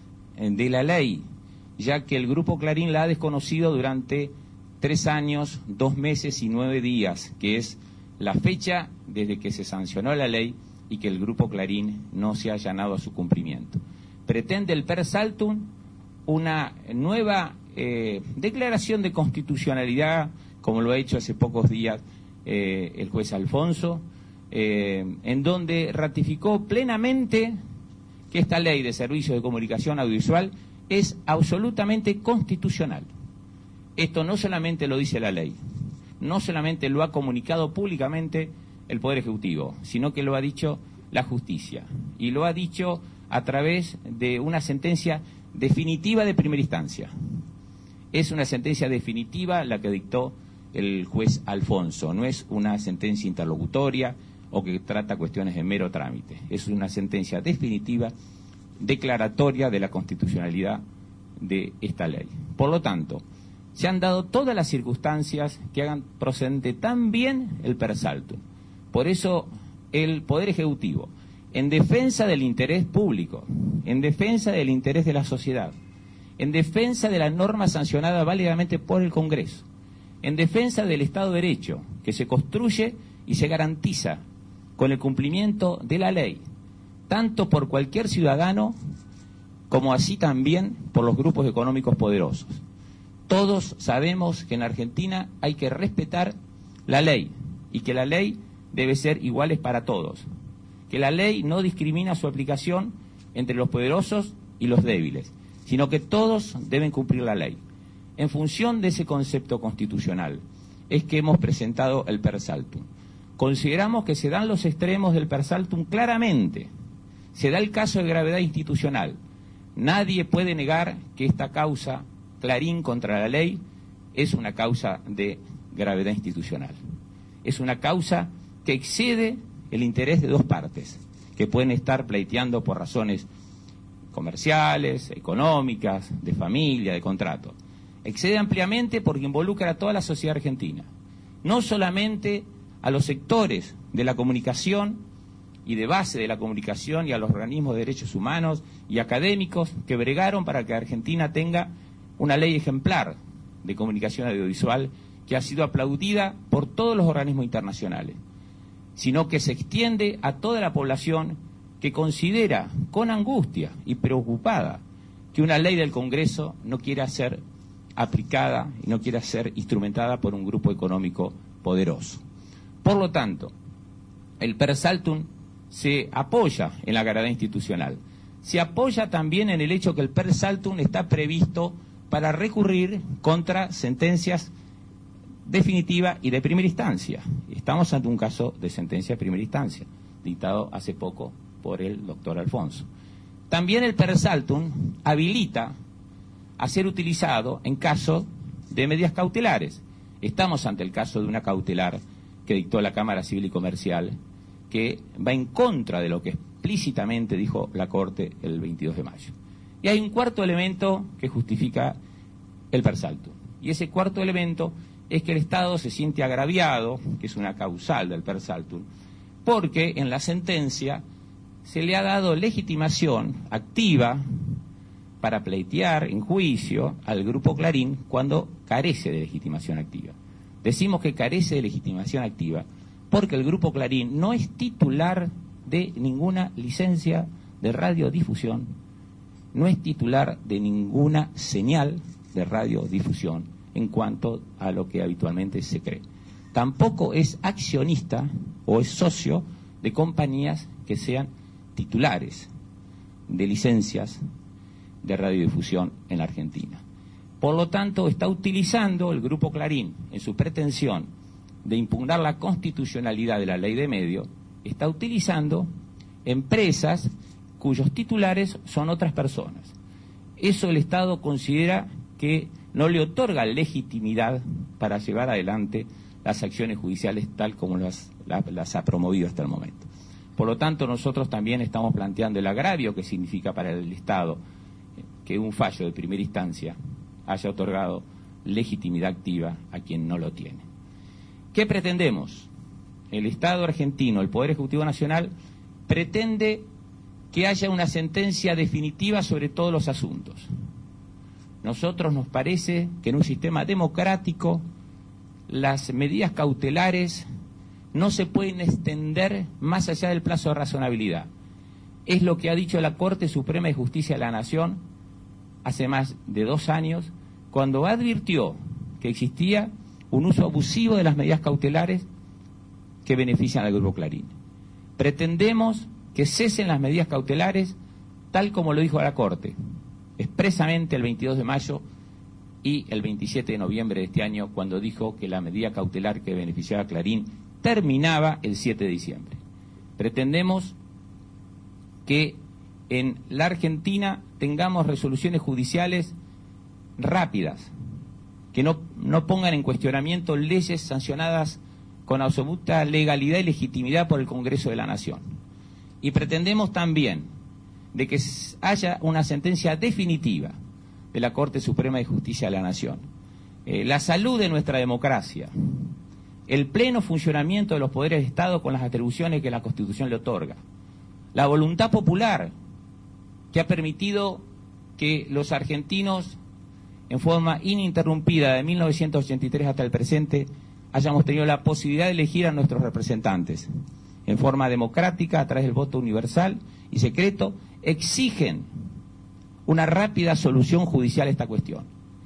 de la ley, ya que el Grupo Clarín la ha desconocido durante tres años, dos meses y nueve días, que es la fecha desde que se sancionó la ley y que el Grupo Clarín no se ha allanado a su cumplimiento. Pretende el per saltum una nueva eh, declaración de constitucionalidad, como lo ha hecho hace pocos días eh, el juez Alfonso, eh, en donde ratificó plenamente que esta ley de servicios de comunicación audiovisual es absolutamente constitucional. Esto no solamente lo dice la ley, no solamente lo ha comunicado públicamente el Poder Ejecutivo, sino que lo ha dicho la justicia, y lo ha dicho a través de una sentencia definitiva de primera instancia. Es una sentencia definitiva la que dictó el juez Alfonso, no es una sentencia interlocutoria o que trata cuestiones de mero trámite, es una sentencia definitiva, declaratoria de la constitucionalidad de esta ley. Por lo tanto, se han dado todas las circunstancias que hagan procedente tan bien el per saltum. Por eso el Poder Ejecutivo, en defensa del interés público, en defensa del interés de la sociedad, en defensa de la norma sancionada válidamente por el Congreso, en defensa del Estado de Derecho, que se construye y se garantiza con el cumplimiento de la ley, tanto por cualquier ciudadano como así también por los grupos económicos poderosos. Todos sabemos que en Argentina hay que respetar la ley y que la ley debe ser iguales para todos, que la ley no discrimina su aplicación entre los poderosos y los débiles, sino que todos deben cumplir la ley. En función de ese concepto constitucional es que hemos presentado el per saltum. Consideramos que se dan los extremos del per saltum claramente. Se da el caso de gravedad institucional. Nadie puede negar que esta causa, Clarín contra la ley, es una causa de gravedad institucional. Es una causa que excede el interés de dos partes, que pueden estar pleiteando por razones comerciales, económicas, de familia, de contrato. Excede ampliamente porque involucra a toda la sociedad argentina, no solamente a los sectores de la comunicación y de base de la comunicación y a los organismos de derechos humanos y académicos que bregaron para que Argentina tenga una ley ejemplar de comunicación audiovisual que ha sido aplaudida por todos los organismos internacionales, sino que se extiende a toda la población que considera con angustia y preocupada que una ley del Congreso no quiera ser aplicada y no quiera ser instrumentada por un grupo económico poderoso. Por lo tanto, el per saltum se apoya en la gravedad institucional. Se apoya también en el hecho que el per saltum está previsto para recurrir contra sentencias definitivas y de primera instancia. Estamos ante un caso de sentencia de primera instancia, dictado hace poco por el doctor Alfonso. También el per saltum habilita a ser utilizado en caso de medidas cautelares. Estamos ante el caso de una cautelar que dictó la Cámara Civil y Comercial, que va en contra de lo que explícitamente dijo la Corte el veintidós de mayo. Y hay un cuarto elemento que justifica el per saltum. Y ese cuarto elemento es que el Estado se siente agraviado, que es una causal del per saltum, porque en la sentencia se le ha dado legitimación activa para pleitear en juicio al Grupo Clarín cuando carece de legitimación activa. Decimos que carece de legitimación activa porque el Grupo Clarín no es titular de ninguna licencia de radiodifusión, no es titular de ninguna señal de radiodifusión en cuanto a lo que habitualmente se cree. Tampoco es accionista o es socio de compañías que sean titulares de licencias de radiodifusión en la Argentina. Por lo tanto, está utilizando el Grupo Clarín en su pretensión de impugnar la constitucionalidad de la ley de medios, está utilizando empresas cuyos titulares son otras personas. Eso el Estado considera que no le otorga legitimidad para llevar adelante las acciones judiciales tal como las, las, las ha promovido hasta el momento. Por lo tanto, nosotros también estamos planteando el agravio que significa para el Estado que un fallo de primera instancia haya otorgado legitimidad activa a quien no lo tiene. ¿Qué pretendemos? El Estado argentino, el Poder Ejecutivo Nacional, pretende que haya una sentencia definitiva sobre todos los asuntos. Nosotros nos parece que en un sistema democrático las medidas cautelares no se pueden extender más allá del plazo de razonabilidad. Es lo que ha dicho la Corte Suprema de Justicia de la Nación hace más de dos años, cuando advirtió que existía un uso abusivo de las medidas cautelares que benefician al Grupo Clarín. Pretendemos que cesen las medidas cautelares tal como lo dijo la Corte, expresamente el veintidós de mayo y el veintisiete de noviembre de este año, cuando dijo que la medida cautelar que beneficiaba a Clarín terminaba el siete de diciembre. Pretendemos que en la Argentina tengamos resoluciones judiciales rápidas, que no, no pongan en cuestionamiento leyes sancionadas con absoluta legalidad y legitimidad por el Congreso de la Nación. Y pretendemos también de que haya una sentencia definitiva de la Corte Suprema de Justicia de la Nación. Eh, la salud de nuestra democracia, el pleno funcionamiento de los poderes de Estado con las atribuciones que la Constitución le otorga, la voluntad popular que ha permitido que los argentinos, en forma ininterrumpida de mil novecientos ochenta y tres hasta el presente, hayamos tenido la posibilidad de elegir a nuestros representantes en forma democrática a través del voto universal y secreto, exigen una rápida solución judicial a esta cuestión.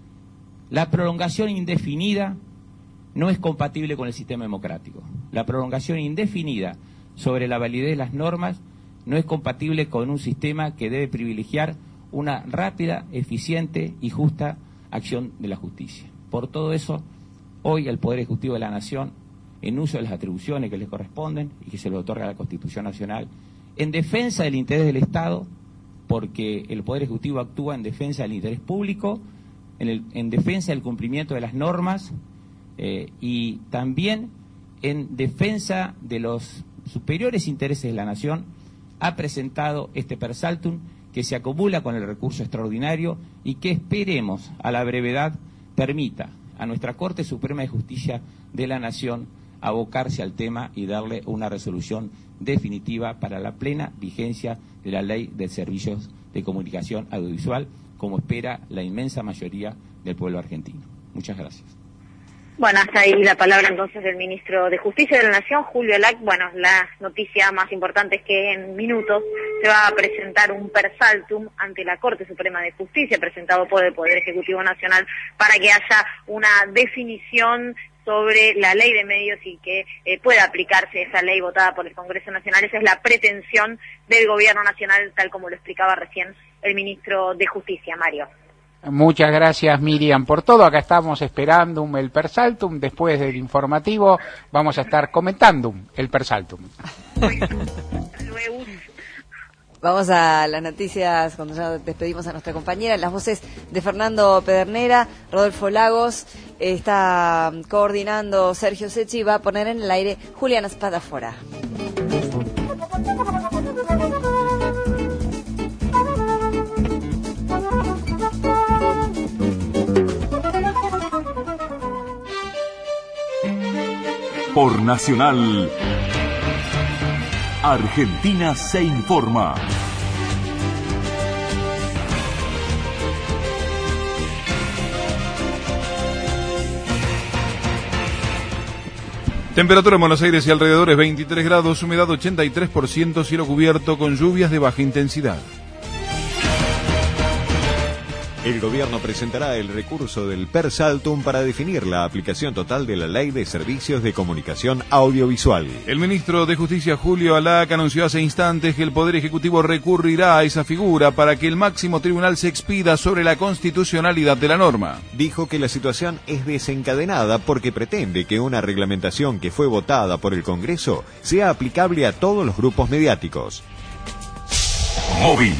La prolongación indefinida no es compatible con el sistema democrático. La prolongación indefinida sobre la validez de las normas no es compatible con un sistema que debe privilegiar una rápida, eficiente y justa acción de la justicia. Por todo eso, hoy el Poder Ejecutivo de la Nación, en uso de las atribuciones que le corresponden y que se le otorga la Constitución Nacional, en defensa del interés del Estado, porque el Poder Ejecutivo actúa en defensa del interés público, en, el, en defensa del cumplimiento de las normas eh, y también en defensa de los superiores intereses de la Nación, ha presentado este per saltum que se acumula con el recurso extraordinario y que esperemos a la brevedad permita a nuestra Corte Suprema de Justicia de la Nación abocarse al tema y darle una resolución definitiva para la plena vigencia de la Ley de Servicios de Comunicación Audiovisual, como espera la inmensa mayoría del pueblo argentino. Muchas gracias. Bueno, hasta ahí la palabra entonces del ministro de Justicia de la Nación, Julio Lac. Bueno, la noticia más importante es que en minutos se va a presentar un per saltum ante la Corte Suprema de Justicia, presentado por el Poder Ejecutivo Nacional, para que haya una definición sobre la ley de medios y que eh, pueda aplicarse esa ley votada por el Congreso Nacional. Esa es la pretensión del Gobierno Nacional, tal como lo explicaba recién el ministro de Justicia, Mario. Muchas gracias, Miriam, por todo. Acá estamos esperando el per saltum. Después del informativo vamos a estar comentando el per saltum. Vamos a las noticias cuando ya despedimos a nuestra compañera. Las voces de Fernando Pedernera, Rodolfo Lagos, está coordinando Sergio Secchi y va a poner en el aire Juliana Spadafora. Por Nacional, Argentina se informa. Temperatura en Buenos Aires y alrededores veintitrés grados, humedad ochenta y tres por ciento, cielo cubierto con lluvias de baja intensidad. El gobierno presentará el recurso del Per Saltum para definir la aplicación total de la Ley de Servicios de Comunicación Audiovisual. El ministro de Justicia, Julio Alac, anunció hace instantes que el Poder Ejecutivo recurrirá a esa figura para que el máximo tribunal se expida sobre la constitucionalidad de la norma. Dijo que la situación es desencadenada porque pretende que una reglamentación que fue votada por el Congreso sea aplicable a todos los grupos mediáticos. Móvil.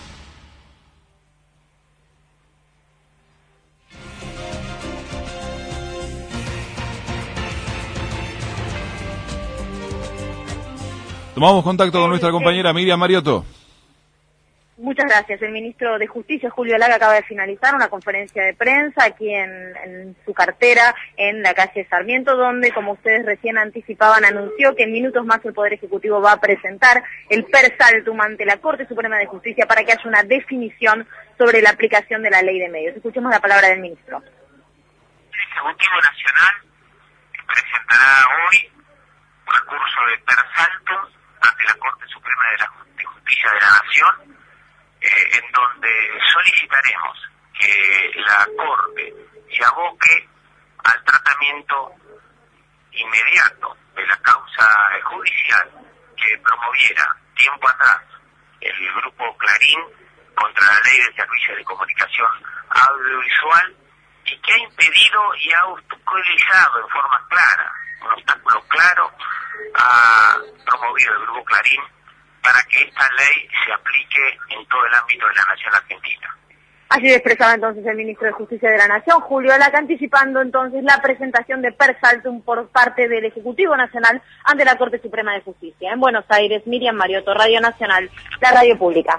Tomamos contacto con nuestra compañera Miriam Mariotto. Muchas gracias. El ministro de Justicia, Julio Alac, acaba de finalizar una conferencia de prensa aquí en, en su cartera en la calle Sarmiento, donde, como ustedes recién anticipaban, anunció que en minutos más el Poder Ejecutivo va a presentar el Per Saltum ante la Corte Suprema de Justicia para que haya una definición sobre la aplicación de la ley de medios. Escuchemos la palabra del ministro. El Ejecutivo Nacional presentará hoy un recurso de Per Saltum ante la Corte Suprema de, la, de Justicia de la Nación, eh, en donde solicitaremos que la Corte se aboque al tratamiento inmediato de la causa judicial que promoviera tiempo atrás el Grupo Clarín contra la Ley de Servicios de Comunicación Audiovisual y que ha impedido y ha obstaculizado en forma clara, un obstáculo claro, ha promovido el Grupo Clarín para que esta ley se aplique en todo el ámbito de la nación argentina. Así expresaba entonces el ministro de Justicia de la Nación, Julio Alac, anticipando entonces la presentación de Per Saltum por parte del Ejecutivo Nacional ante la Corte Suprema de Justicia. En Buenos Aires, Miriam Mariotto, Radio Nacional, la radio pública.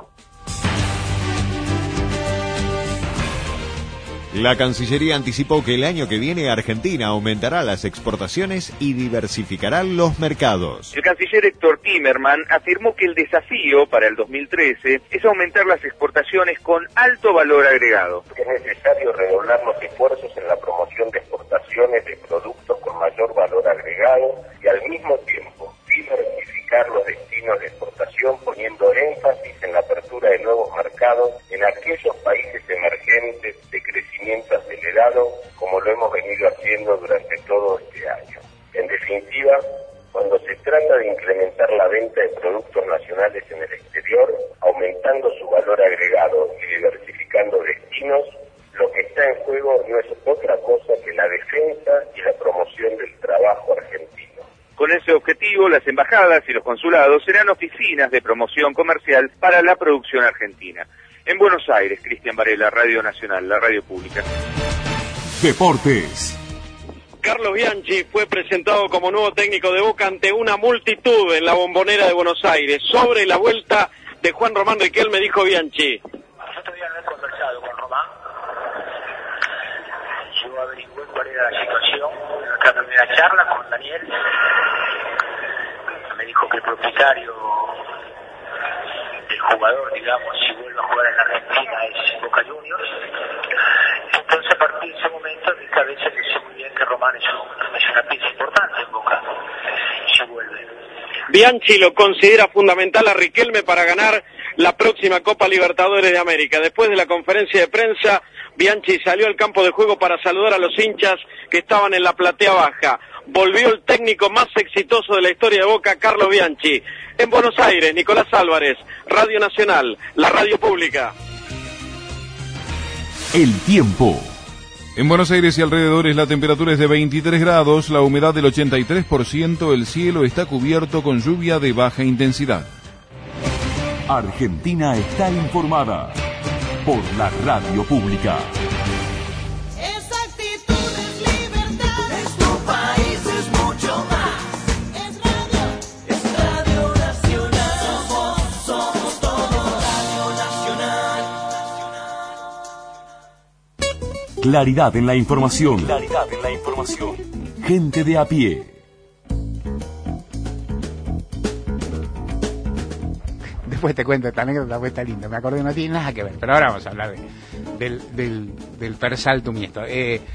La Cancillería anticipó que el año que viene Argentina aumentará las exportaciones y diversificará los mercados. El canciller Héctor Timerman afirmó que el desafío para el dos mil trece es aumentar las exportaciones con alto valor agregado. Es necesario redoblar los esfuerzos en la promoción de exportaciones de productos con mayor valor agregado y al mismo tiempo diversificar los destinos de exportación poniendo énfasis en la apertura de nuevos mercados en aquellos países emergentes de crecimiento acelerado como lo hemos venido haciendo durante todo este año. En definitiva, cuando se trata de incrementar la venta de productos nacionales en el exterior, aumentando su valor agregado y diversificando destinos, lo que está en juego no es otra cosa que la defensa y la promoción del trabajo argentino. Con ese objetivo, las embajadas y los consulados serán oficinas de promoción comercial para la producción argentina. En Buenos Aires, Cristian Varela, Radio Nacional, la radio pública. Deportes. Carlos Bianchi fue presentado como nuevo técnico de Boca ante una multitud en la Bombonera de Buenos Aires. Sobre la vuelta de Juan Román Riquelme, dijo Bianchi. Yo todavía no he conversado con Román. Yo averigué cuál era la situación. Nuestra primera charla con Daniel me dijo que el propietario del jugador, digamos, si vuelve a jugar en la Argentina es Boca Juniors. Entonces, a partir de ese momento, en mi cabeza yo sé muy bien que Román es, un, es una pieza importante en Boca y se vuelve. Bianchi lo considera fundamental a Riquelme para ganar la próxima Copa Libertadores de América. Después de la conferencia de prensa, Bianchi salió al campo de juego para saludar a los hinchas que estaban en la platea baja. Volvió el técnico más exitoso de la historia de Boca, Carlos Bianchi. En Buenos Aires, Nicolás Álvarez, Radio Nacional, la radio pública. El tiempo. En Buenos Aires y alrededores la temperatura es de veintitrés grados, la humedad del ochenta y tres por ciento, el cielo está cubierto con lluvia de baja intensidad. Argentina está informada por la radio pública. Esa actitud es libertad. Es tu país, es mucho más. Es radio, es Radio Nacional. Somos, somos todos Radio Nacional. Claridad en la información. Claridad en la información. Gente de a pie. después te cuento esta anécdota, fue está linda, me acordé, no tiene nada que ver, pero ahora vamos a hablar de, del, del, del Persaltum y esto. Eh, eh,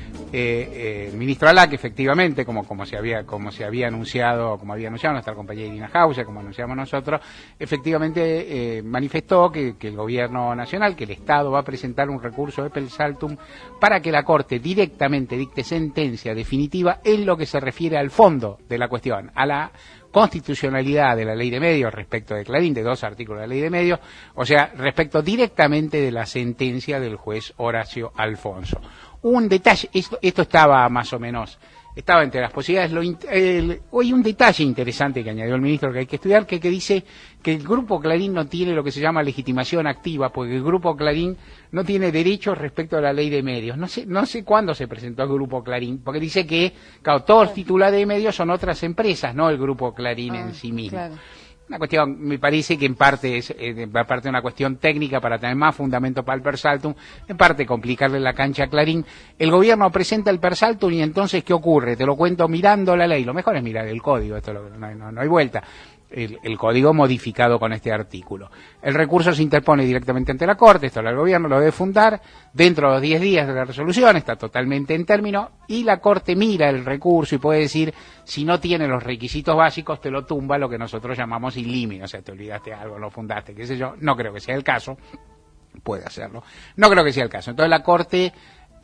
eh, el ministro Alac, efectivamente, como, como, se había, como se había anunciado, como había anunciado nuestra compañera Irina Hauser, como anunciamos nosotros, efectivamente eh, manifestó que, que el gobierno nacional, que el Estado va a presentar un recurso de Persaltum para que la Corte directamente dicte sentencia definitiva en lo que se refiere al fondo de la cuestión, a la constitucionalidad de la ley de medios respecto de Clarín, de dos artículos de la ley de medios, o sea, respecto directamente de la sentencia del juez Horacio Alfonso. Un detalle, esto, esto estaba más o menos, estaba entre las posibilidades, lo, el, hay un detalle interesante que añadió el ministro que hay que estudiar, que, que dice que el Grupo Clarín no tiene lo que se llama legitimación activa, porque el Grupo Clarín no tiene derechos respecto a la ley de medios. No sé, no sé cuándo se presentó el Grupo Clarín, porque dice que, claro, todos los titulares de medios son otras empresas, no el Grupo Clarín ah, en sí mismo. Claro. Una cuestión, me parece que en parte es eh, parte de una cuestión técnica para tener más fundamento para el Persaltum, en parte complicarle la cancha a Clarín. El gobierno presenta el Persaltum y entonces, ¿qué ocurre? Te lo cuento mirando la ley. Lo mejor es mirar el código, esto lo, no, no, no hay vuelta. El, el código modificado con este artículo. El recurso se interpone directamente ante la Corte, esto el gobierno lo debe fundar, dentro de los diez días de la resolución, está totalmente en término, y la Corte mira el recurso y puede decir, si no tiene los requisitos básicos, te lo tumba, lo que nosotros llamamos in limine, o sea, te olvidaste algo, lo fundaste, qué sé yo, no creo que sea el caso, puede hacerlo, no creo que sea el caso. Entonces la Corte...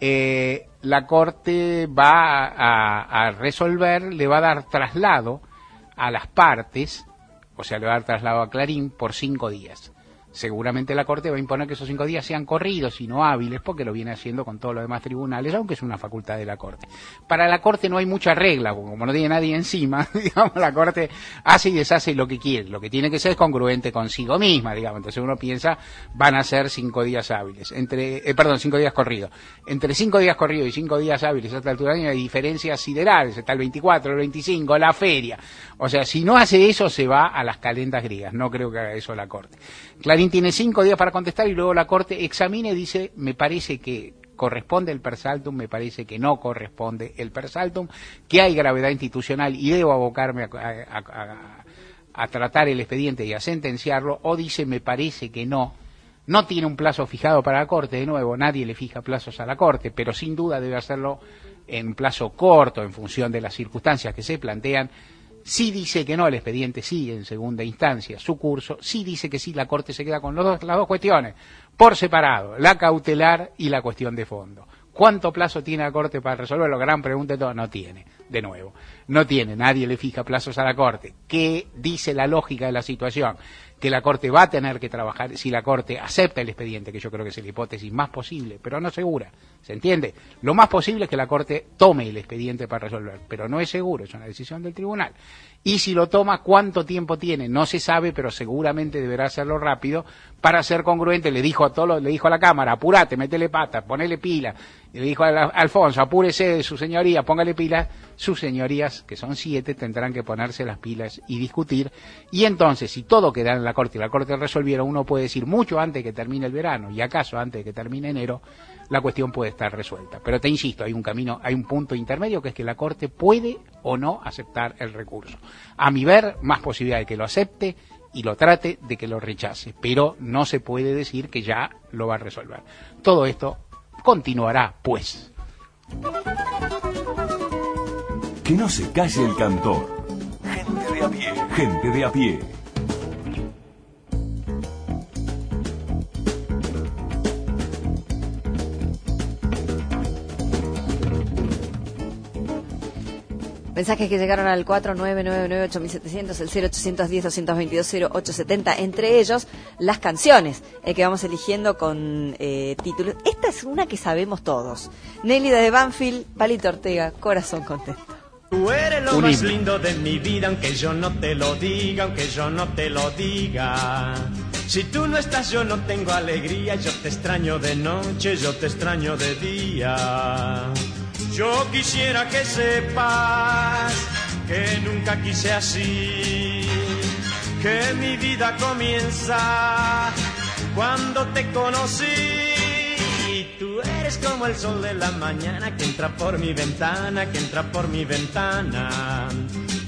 Eh, la Corte va a, a resolver, le va a dar traslado a las partes, o sea, le va a dar traslado a Clarín por cinco días. Seguramente la Corte va a imponer que esos cinco días sean corridos y no hábiles, porque lo viene haciendo con todos los demás tribunales, aunque es una facultad de la Corte. Para la Corte no hay mucha regla, porque como no tiene nadie encima, digamos, la Corte hace y deshace lo que quiere. Lo que tiene que ser es congruente consigo misma, digamos. Entonces uno piensa, van a ser cinco días hábiles, entre, eh, perdón, cinco días corridos. Entre cinco días corridos y cinco días hábiles a esta altura hay diferencias siderales, está el veinticuatro, el veinticinco, la feria. O sea, si no hace eso, se va a las calendas griegas. No creo que haga eso la Corte. Clarín tiene cinco días para contestar y luego la Corte examina y dice, me parece que corresponde el Persaltum, me parece que no corresponde el Persaltum, que hay gravedad institucional y debo abocarme a, a, a, a tratar el expediente y a sentenciarlo, o dice, me parece que no. No tiene un plazo fijado para la Corte, de nuevo, nadie le fija plazos a la Corte, pero sin duda debe hacerlo en plazo corto, en función de las circunstancias que se plantean. Sí dice que no, el expediente sigue en segunda instancia su curso, sí dice que sí, la Corte se queda con los dos, las dos cuestiones, por separado, la cautelar y la cuestión de fondo. ¿Cuánto plazo tiene la Corte para resolverlo? Gran pregunta de todo, no tiene, de nuevo, no tiene, nadie le fija plazos a la Corte. ¿Qué dice la lógica de la situación? Que la Corte va a tener que trabajar, si la Corte acepta el expediente, que yo creo que es la hipótesis más posible, pero no segura, ¿se entiende? Lo más posible es que la Corte tome el expediente para resolver, pero no es seguro, es una decisión del tribunal. Y si lo toma, ¿cuánto tiempo tiene? No se sabe, pero seguramente deberá hacerlo rápido para ser congruente. Le dijo a todos, le dijo a la Cámara, apurate, métele pata, ponele pila. Y le dijo a, la, a Alfonso, apúrese, su señoría, póngale pilas. Sus señorías, que son siete, tendrán que ponerse las pilas y discutir. Y entonces, si todo queda en la Corte y la Corte resolviera, uno puede decir mucho antes de que termine el verano, y acaso antes de que termine enero, la cuestión puede estar resuelta. Pero te insisto, hay un camino, hay un punto intermedio, que es que la Corte puede o no aceptar el recurso. A mi ver, más posibilidad de que lo acepte y lo trate de que lo rechace, pero no se puede decir que ya lo va a resolver. Todo esto continuará, pues. Que no se calle el cantor. Gente de a pie. Gente de a pie. Mensajes que llegaron al cuatro nueve nueve nueve ocho siete cero cero, el cero ochocientos diez doscientos veintidós cero ocho setenta, entre ellos las canciones eh, que vamos eligiendo con eh, títulos. Esta es una que sabemos todos. Nélida de Banfield, Palito Ortega, Corazón Contento. Tú eres lo más lindo de mi vida, aunque yo no te lo diga, aunque yo no te lo diga. Si tú no estás yo no tengo alegría, yo te extraño de noche, yo te extraño de día. Yo quisiera que sepas que nunca quise así, que mi vida comienza cuando te conocí. Y tú eres como el sol de la mañana que entra por mi ventana, que entra por mi ventana.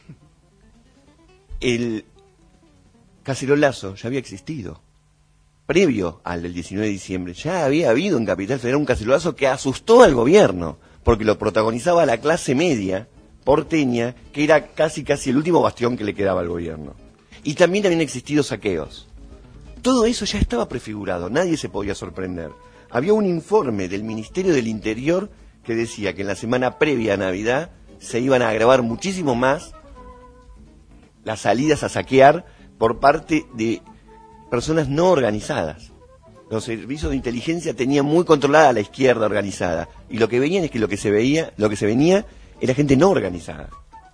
el cacerolazo ya había existido. Previo al del diecinueve de diciembre, ya había habido en Capital Federal un cacerolazo que asustó al gobierno, porque lo protagonizaba la clase media porteña, que era casi casi el último bastión que le quedaba al gobierno. Y también habían existido saqueos. Todo eso ya estaba prefigurado, nadie se podía sorprender. Había un informe del Ministerio del Interior que decía que en la semana previa a Navidad se iban a agravar muchísimo más las salidas a saquear por parte de personas no organizadas. Los servicios de inteligencia tenían muy controlada a la izquierda organizada, y lo que veían es que lo que se veía, lo que se venía era gente no organizada.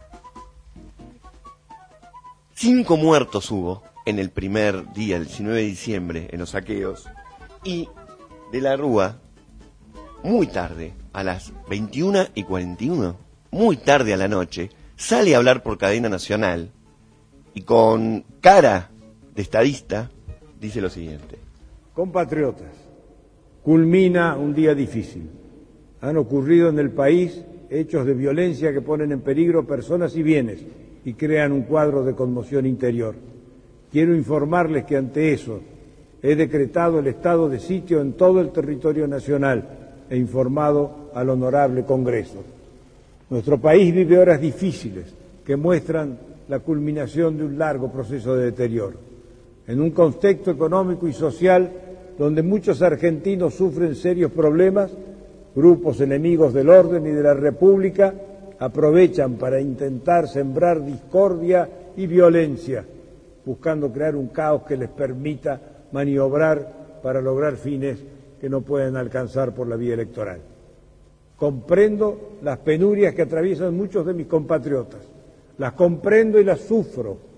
Cinco muertos hubo en el primer día, el diecinueve de diciembre, en los saqueos, y de la Rúa, muy tarde, a las veintiuna y cuarenta y uno, muy tarde a la noche, sale a hablar por cadena nacional, y con cara de estadista, dice lo siguiente. Compatriotas, culmina un día difícil. Han ocurrido en el país hechos de violencia que ponen en peligro personas y bienes y crean un cuadro de conmoción interior. Quiero informarles que ante eso he decretado el estado de sitio en todo el territorio nacional e informado al honorable Congreso. Nuestro país vive horas difíciles que muestran la culminación de un largo proceso de deterioro. En un contexto económico y social donde muchos argentinos sufren serios problemas, grupos enemigos del orden y de la República aprovechan para intentar sembrar discordia y violencia, buscando crear un caos que les permita maniobrar para lograr fines que no pueden alcanzar por la vía electoral. Comprendo las penurias que atraviesan muchos de mis compatriotas, las comprendo y las sufro.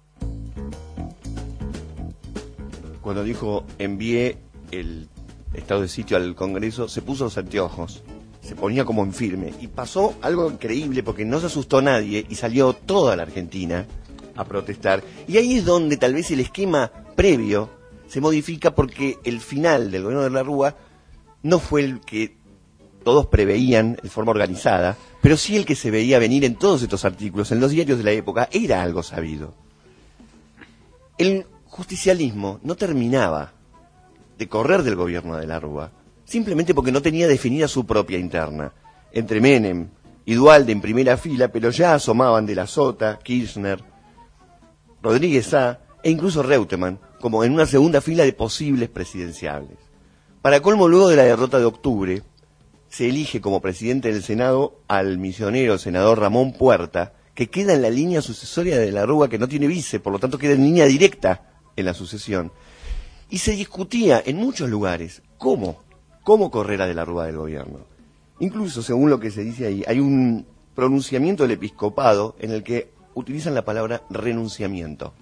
Cuando dijo envié el estado de sitio al Congreso, se puso los anteojos, se ponía como en firme, y pasó algo increíble porque no se asustó nadie y salió toda la Argentina a protestar. Y ahí es donde tal vez el esquema previo se modifica, porque el final del gobierno de la Rúa no fue el que todos preveían de forma organizada, pero sí el que se veía venir en todos estos artículos, en los diarios de la época, era algo sabido. El justicialismo no terminaba de correr del gobierno de la Rúa, simplemente porque no tenía definida su propia interna. Entre Menem y Duhalde en primera fila, pero ya asomaban de la Sota, Kirchner, Rodríguez Sá e incluso Reutemann, como en una segunda fila de posibles presidenciables. Para colmo, luego de la derrota de octubre, se elige como presidente del Senado al misionero senador Ramón Puerta, que queda en la línea sucesoria de la Rúa, que no tiene vice, por lo tanto queda en línea directa en la sucesión. Y se discutía en muchos lugares cómo, cómo correr a de la Rúa del gobierno. Incluso, según lo que se dice ahí, hay un pronunciamiento del episcopado en el que utilizan la palabra renunciamiento.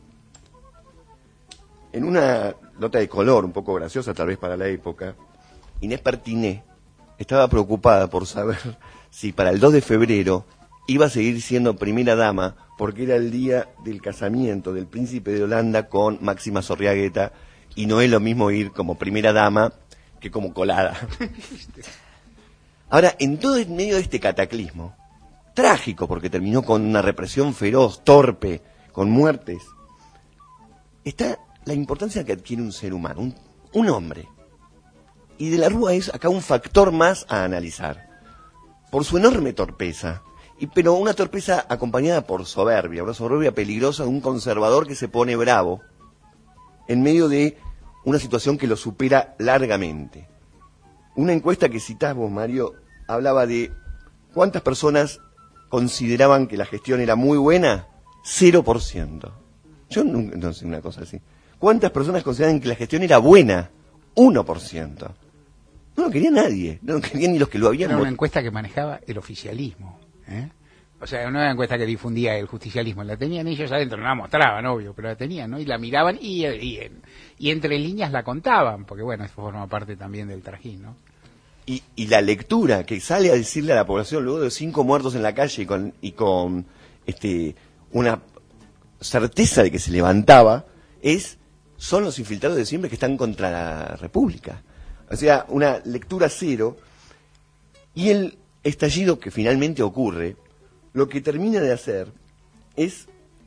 En una nota de color, un poco graciosa tal vez para la época, Inés Pertiné estaba preocupada por saber si para el dos de febrero iba a seguir siendo primera dama, porque era el día del casamiento del príncipe de Holanda con Máxima Zorriagueta, y no es lo mismo ir como primera dama que como colada. Ahora, en todo el medio de este cataclismo, trágico porque terminó con una represión feroz, torpe, con muertes, está la importancia que adquiere un ser humano, un, un hombre. Y de la Rúa es acá un factor más a analizar, por su enorme torpeza, y, pero una torpeza acompañada por soberbia, una soberbia peligrosa de un conservador que se pone bravo en medio de una situación que lo supera largamente. Una encuesta que citás vos, Mario, hablaba de cuántas personas consideraban que la gestión era muy buena. Cero por ciento. Yo nunca, no sé una cosa así. ¿Cuántas personas consideraban que la gestión era buena? Uno por ciento. No lo quería nadie, no lo querían ni los que lo habían. Era una encuesta que manejaba el oficialismo, ¿eh? O sea, no era una encuesta que difundía el justicialismo, la tenían ellos adentro, no la mostraban, obvio, pero la tenían, ¿no? Y la miraban y, y, y entre líneas la contaban, porque bueno, eso forma parte también del trajín, ¿no? Y, y la lectura que sale a decirle a la población luego de cinco muertos en la calle y con, y con este una certeza de que se levantaba es: son los infiltrados de siempre que están contra la República. O sea, una lectura cero. Y el estallido que finalmente ocurre, lo que termina de hacer es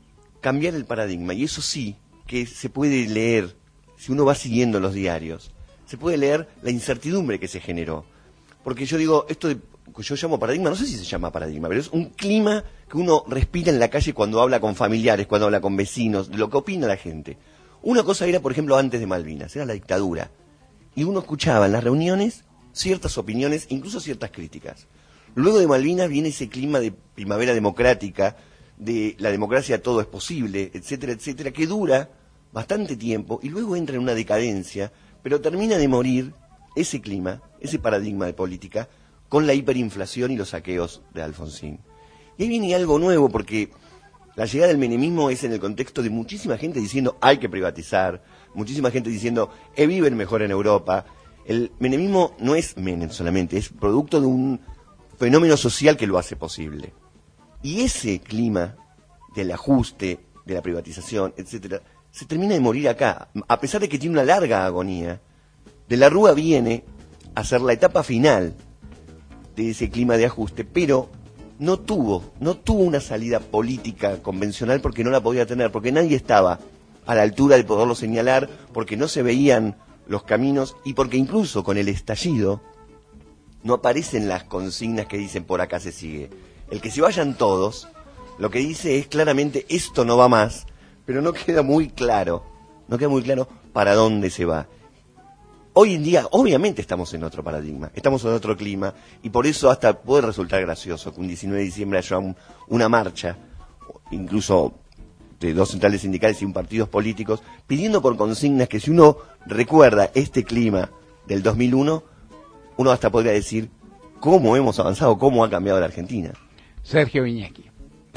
cambiar el paradigma. Y eso sí, que se puede leer, si uno va siguiendo los diarios, se puede leer la incertidumbre que se generó. Porque yo digo, esto de, que yo llamo paradigma, no sé si se llama paradigma, pero es un clima que uno respira en la calle cuando habla con familiares, cuando habla con vecinos, de lo que opina la gente. Una cosa era, por ejemplo, antes de Malvinas, era la dictadura. Y uno escuchaba en las reuniones ciertas opiniones, incluso ciertas críticas. Luego de Malvinas viene ese clima de primavera democrática, de la democracia todo es posible, etcétera, etcétera, que dura bastante tiempo y luego entra en una decadencia, pero termina de morir ese clima, ese paradigma de política, con la hiperinflación y los saqueos de Alfonsín. Y ahí viene algo nuevo, porque la llegada del menemismo es en el contexto de muchísima gente diciendo hay que privatizar, muchísima gente diciendo eh, viven mejor en Europa. El menemismo no es Menem solamente, es producto de un fenómeno social que lo hace posible. Y ese clima del ajuste, de la privatización, etcétera, se termina de morir acá, a pesar de que tiene una larga agonía. De la Rúa viene a ser la etapa final de ese clima de ajuste, pero no tuvo, no tuvo una salida política convencional porque no la podía tener, porque nadie estaba a la altura de poderlo señalar, porque no se veían los caminos y porque incluso con el estallido no aparecen las consignas que dicen por acá se sigue. El que se vayan todos, lo que dice es claramente esto no va más, pero no queda muy claro, no queda muy claro para dónde se va. Hoy en día, obviamente, estamos en otro paradigma, estamos en otro clima, y por eso hasta puede resultar gracioso que un diecinueve de diciembre haya un, una marcha, incluso de dos centrales sindicales y un partidos políticos, pidiendo por consignas que si uno recuerda este clima del dos mil uno, uno hasta podría decir cómo hemos avanzado, cómo ha cambiado la Argentina. Sergio Viñeschi.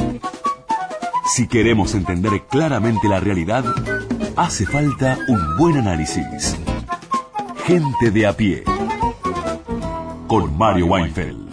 Si queremos entender claramente la realidad, hace falta un buen análisis. Gente de a pie. Con Mario Weinfeld.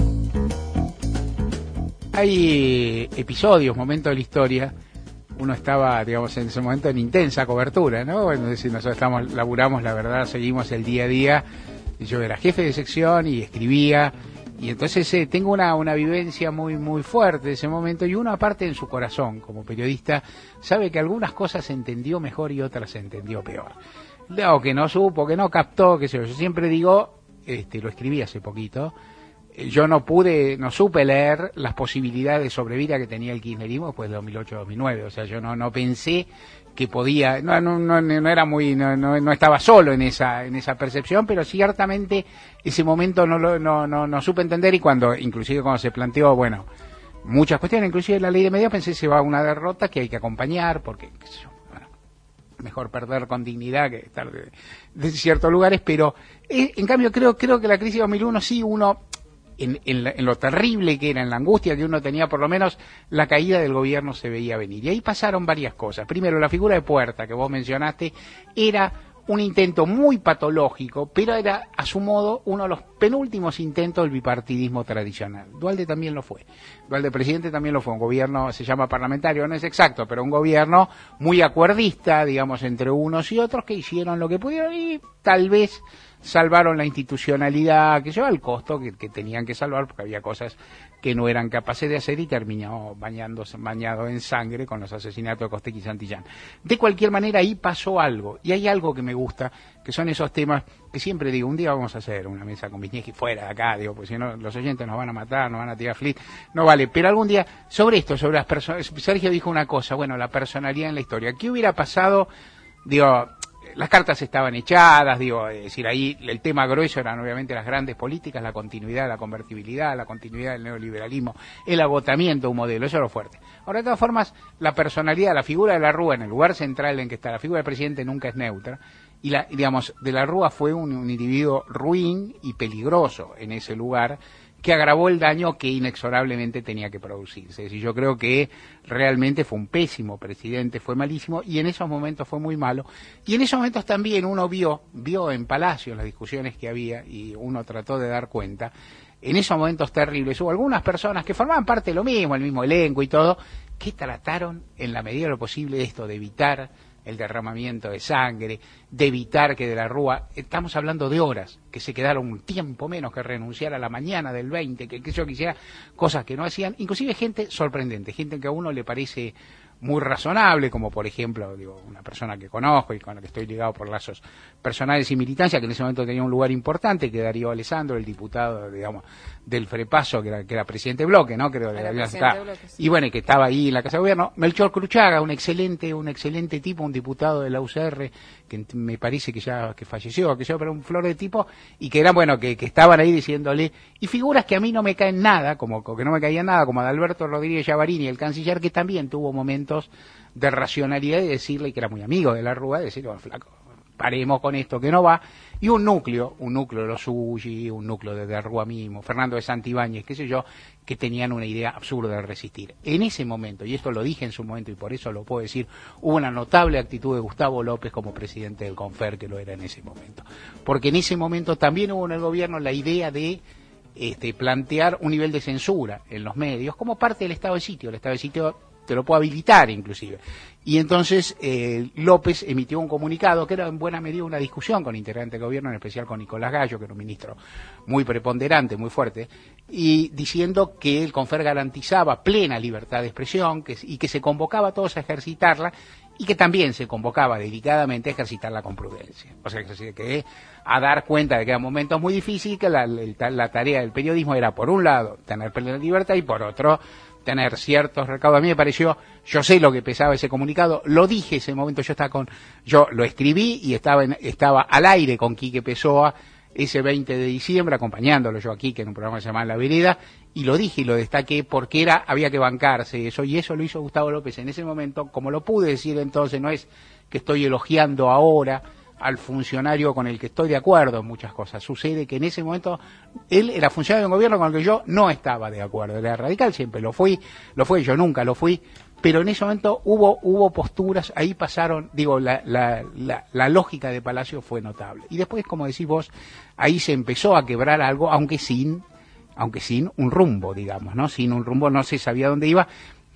Hay episodios, momentos de la historia. Uno estaba, digamos, en ese momento en intensa cobertura, ¿no? Es decir, nosotros estamos, laburamos, la verdad, seguimos el día a día. Yo era jefe de sección y escribía. Y entonces eh, tengo una, una vivencia muy muy fuerte de ese momento, y uno aparte en su corazón como periodista sabe que algunas cosas entendió mejor y otras entendió peor, o que no supo, que no captó, que sé yo. Yo siempre digo, este, lo escribí hace poquito, eh, yo no pude, no supe leer las posibilidades de sobrevida que tenía el kirchnerismo después de dos mil ocho dos mil nueve, o sea, yo no no pensé que podía, no no no, no era muy, no, no no estaba solo en esa en esa percepción, pero ciertamente ese momento no lo no no no supe entender, y cuando inclusive cuando se planteó, bueno, muchas cuestiones, inclusive la ley de medios, pensé se va a una derrota que hay que acompañar, porque qué sé yo, bueno, mejor perder con dignidad que estar de, de ciertos lugares, pero eh, en cambio creo creo que la crisis de dos mil uno sí uno En, en, la, en lo terrible que era, en la angustia que uno tenía, por lo menos la caída del gobierno se veía venir. Y ahí pasaron varias cosas. Primero, la figura de Puerta, que vos mencionaste, era un intento muy patológico, pero era, a su modo, uno de los penúltimos intentos del bipartidismo tradicional. Duhalde también lo fue. Duhalde presidente también lo fue. Un gobierno, se llama parlamentario, no es exacto, pero un gobierno muy acuerdista, digamos, entre unos y otros, que hicieron lo que pudieron y tal vez salvaron la institucionalidad, que lleva el costo que, que tenían que salvar, porque había cosas que no eran capaces de hacer, y terminó bañándose, bañado en sangre con los asesinatos de Costec y Santillán. De cualquier manera, ahí pasó algo, y hay algo que me gusta, que son esos temas que siempre digo, un día vamos a hacer una mesa con Viñeschi fuera de acá, digo, porque si no los oyentes nos van a matar, nos van a tirar flit, no vale, pero algún día, sobre esto, sobre las personas, Sergio dijo una cosa, bueno, la personalidad en la historia, ¿qué hubiera pasado? Digo, las cartas estaban echadas, digo, es decir, ahí el tema grueso eran obviamente las grandes políticas, la continuidad, la convertibilidad, la continuidad del neoliberalismo, el agotamiento de un modelo, eso era lo fuerte. Ahora, de todas formas, la personalidad, la figura de la Rúa en el lugar central en que está, la figura del presidente nunca es neutra, y la, digamos, de la Rúa fue un, un individuo ruin y peligroso en ese lugar, que agravó el daño que inexorablemente tenía que producirse. Es decir, yo creo que realmente fue un pésimo presidente, fue malísimo, y en esos momentos fue muy malo. Y en esos momentos también uno vio, vio en Palacio las discusiones que había, y uno trató de dar cuenta, en esos momentos terribles hubo algunas personas que formaban parte de lo mismo, el mismo elenco y todo, que trataron en la medida de lo posible esto de evitar el derramamiento de sangre, de evitar que de la Rúa, estamos hablando de horas, que se quedaron un tiempo menos que renunciar a la mañana del veinte, que, que yo quisiera, cosas que no hacían, inclusive gente sorprendente, gente que a uno le parece muy razonable, como por ejemplo, digo, una persona que conozco y con la que estoy ligado por lazos personales y militancia, que en ese momento tenía un lugar importante, que Darío Alessandro, el diputado, digamos, del Frepaso, que era, que era presidente de bloque, ¿no? Creo que Era había presidente estado- de bloque, sí. y bueno, y que estaba ahí en la Casa de Gobierno. Melchor Cruchaga, un excelente, un excelente tipo, un diputado de la U C R, que me parece que ya que falleció, que yo, pero un flor de tipo, y que eran, bueno, que, que estaban ahí diciéndole, y figuras que a mí no me caen nada, como que no me caían nada, como Adalberto Rodríguez Llavarini, el canciller, que también tuvo momentos de racionalidad y decirle, que era muy amigo de la Rúa, de decirle, bueno, flaco, paremos con esto que no va, y un núcleo, un núcleo de los Ulli, un núcleo de, de Rúa mismo, Fernando de Santibáñez, qué sé yo, que tenían una idea absurda de resistir. En ese momento, y esto lo dije en su momento y por eso lo puedo decir, hubo una notable actitud de Gustavo López como presidente del CONFER, que lo era en ese momento. Porque en ese momento también hubo en el gobierno la idea de este, plantear un nivel de censura en los medios como parte del estado de sitio. El estado de sitio te lo puedo habilitar inclusive. Y entonces eh, López emitió un comunicado que era en buena medida una discusión con integrantes del gobierno, en especial con Nicolás Gallo, que era un ministro muy preponderante, muy fuerte, y diciendo que el CONFER garantizaba plena libertad de expresión que, y que se convocaba a todos a ejercitarla y que también se convocaba dedicadamente a ejercitarla con prudencia. O sea, que a dar cuenta de que eran momentos muy difíciles, que la, la, la tarea del periodismo era, por un lado, tener plena libertad y por otro, tener ciertos recaudos. A mí me pareció, yo sé lo que pesaba ese comunicado, lo dije ese momento, yo estaba con, yo lo escribí y estaba en, estaba al aire con Quique Pessoa ese veinte de diciembre, acompañándolo yo aquí, que en un programa que se llama La Vereda, y lo dije y lo destaqué porque era, había que bancarse eso, y eso lo hizo Gustavo López en ese momento, como lo pude decir entonces, no es que estoy elogiando ahora al funcionario con el que estoy de acuerdo en muchas cosas. Sucede que en ese momento él era funcionario de un gobierno con el que yo no estaba de acuerdo. Era radical, siempre lo fui, lo fui, yo nunca lo fui, pero en ese momento hubo hubo posturas, ahí pasaron, digo, la, la, la, la lógica de Palacio fue notable. Y después, como decís vos, ahí se empezó a quebrar algo, aunque sin, aunque sin un rumbo, digamos, ¿no? Sin un rumbo, no se sabía dónde iba.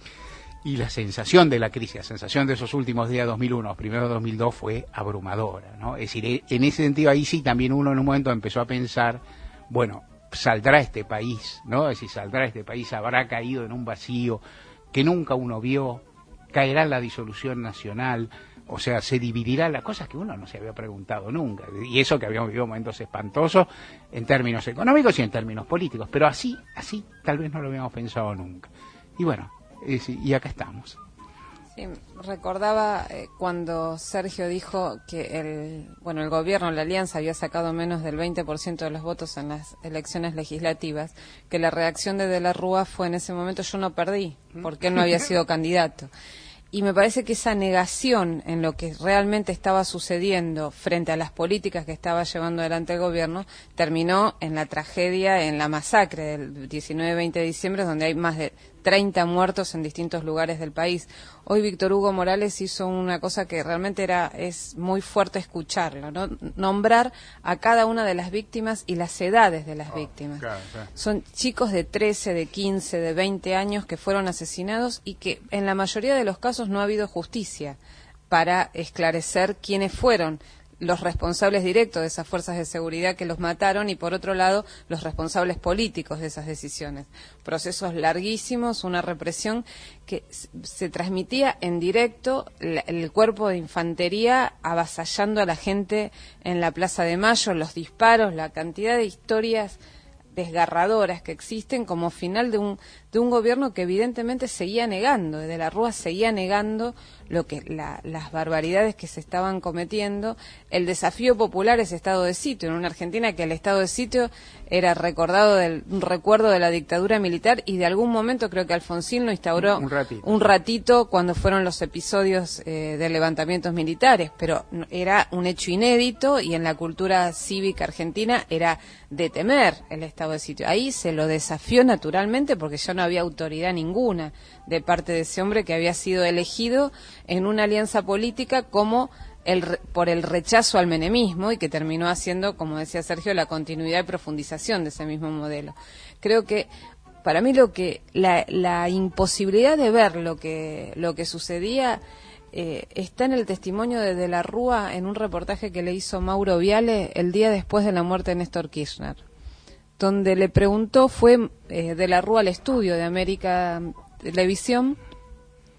Y la sensación de la crisis, la sensación de esos últimos días dos mil uno, primero dos mil dos, fue abrumadora, ¿no? Es decir, en ese sentido ahí sí también uno en un momento empezó a pensar, bueno, saldrá este país, ¿no? Es decir, saldrá este país, habrá caído en un vacío que nunca uno vio, caerá en la disolución nacional, o sea, se dividirá, las cosas que uno no se había preguntado nunca, y eso que habíamos vivido momentos espantosos en términos económicos y en términos políticos, pero así, así tal vez no lo habíamos pensado nunca. Y bueno, es, y acá estamos. Sí, recordaba eh, cuando Sergio dijo que el, bueno, el gobierno, la alianza, había sacado menos del veinte por ciento de los votos en las elecciones legislativas, que la reacción de De la Rúa fue en ese momento, yo no perdí, porque él no había sido candidato. Y me parece que esa negación en lo que realmente estaba sucediendo frente a las políticas que estaba llevando adelante el gobierno terminó en la tragedia, en la masacre del diecinueve veinte de diciembre, donde hay más de treinta muertos en distintos lugares del país. Hoy Víctor Hugo Morales hizo una cosa que realmente era es muy fuerte escucharlo, ¿no? Nombrar a cada una de las víctimas y las edades de las víctimas. Claro, claro. Son chicos de trece, de quince, de veinte años que fueron asesinados y que en la mayoría de los casos no ha habido justicia para esclarecer quiénes fueron los responsables directos de esas fuerzas de seguridad que los mataron y, por otro lado, los responsables políticos de esas decisiones. Procesos larguísimos, una represión que se transmitía en directo, la, el cuerpo de infantería avasallando a la gente en la Plaza de Mayo, los disparos, la cantidad de historias desgarradoras que existen como final de un de un gobierno que evidentemente seguía negando, De la Rúa seguía negando lo que la, las barbaridades que se estaban cometiendo. El desafío popular es estado de sitio, en una Argentina que el estado de sitio era recordado del un recuerdo de la dictadura militar, y de algún momento creo que Alfonsín lo instauró Un ratito. un ratito cuando fueron los episodios eh, de levantamientos militares, pero no- era un hecho inédito, y en la cultura cívica argentina era de temer el estado de sitio. Ahí se lo desafió naturalmente porque ya no había autoridad ninguna de parte de ese hombre que había sido elegido en una alianza política como el, re- por el rechazo al menemismo, y que terminó haciendo, como decía Sergio, la continuidad y profundización de ese mismo modelo. Creo que para mí lo que la, la imposibilidad de ver lo que lo que sucedía eh, está en el testimonio de De la Rúa en un reportaje que le hizo Mauro Viale el día después de la muerte de Néstor Kirchner, donde le preguntó, fue eh, De la Rúa al estudio de América Televisión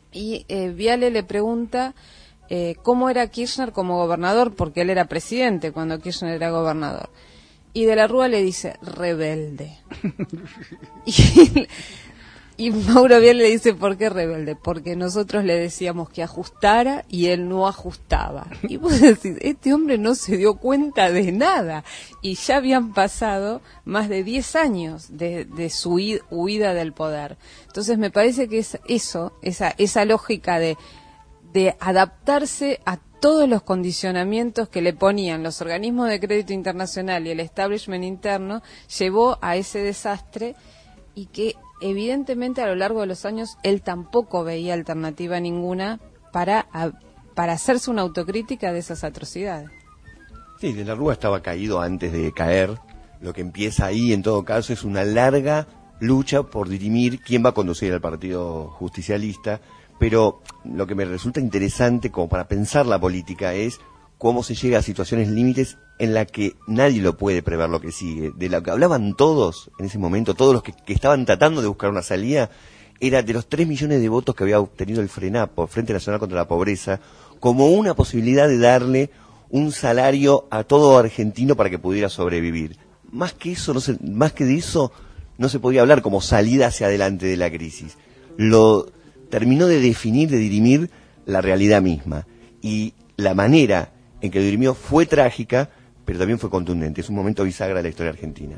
y eh, Viale le pregunta eh, cómo era Kirchner como gobernador, porque él era presidente cuando Kirchner era gobernador. Y De la Rúa le dice, rebelde. y, y Mauro Viale le dice, ¿por qué rebelde? Porque nosotros le decíamos que ajustara y él no ajustaba. Y vos decís, este hombre no se dio cuenta de nada. Y ya habían pasado más de diez años de, de su huida, huida del poder. Entonces me parece que es eso, esa, esa lógica de, de adaptarse a todos los condicionamientos que le ponían los organismos de crédito internacional y el establishment interno, llevó a ese desastre, y que evidentemente a lo largo de los años él tampoco veía alternativa ninguna para, a, para hacerse una autocrítica de esas atrocidades. Sí, De la Rúa estaba caído antes de caer. Lo que empieza ahí, en todo caso, es una larga lucha por dirimir quién va a conducir al Partido Justicialista. Pero lo que me resulta interesante como para pensar la política es cómo se llega a situaciones límites en la que nadie lo puede prever lo que sigue. De lo que hablaban todos en ese momento, todos los que, que estaban tratando de buscar una salida, era de los tres millones de votos que había obtenido el FRENAPO, Frente Nacional contra la Pobreza, como una posibilidad de darle un salario a todo argentino para que pudiera sobrevivir. Más que eso, no se, más que de eso, no se podía hablar como salida hacia adelante de la crisis. Lo terminó de definir, de dirimir la realidad misma. Y la manera en que lo dirimió fue trágica, pero también fue contundente. Es un momento bisagra de la historia argentina.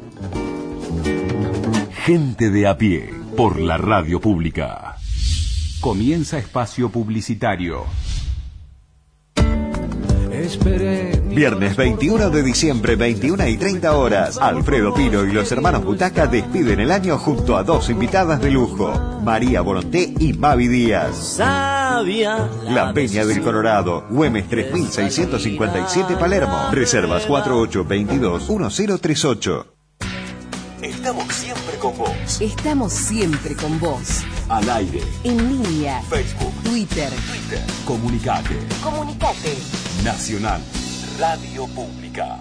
Gente de a pie, por la radio pública. Comienza espacio publicitario. Viernes veintiuno de diciembre, veintiuna y treinta horas. Alfredo Pino y los hermanos Butaca despiden el año junto a dos invitadas de lujo, María Boronté y Mavi Díaz. La Peña del Colorado, Güemes tres mil seiscientos cincuenta y siete Palermo. Reservas cuatro ocho dos dos uno cero tres ocho. Estamos siempre con vos. Estamos siempre con vos. Al aire. En línea. Facebook. Twitter. Twitter. Comunicate. Comunicate. Nacional. Radio Pública.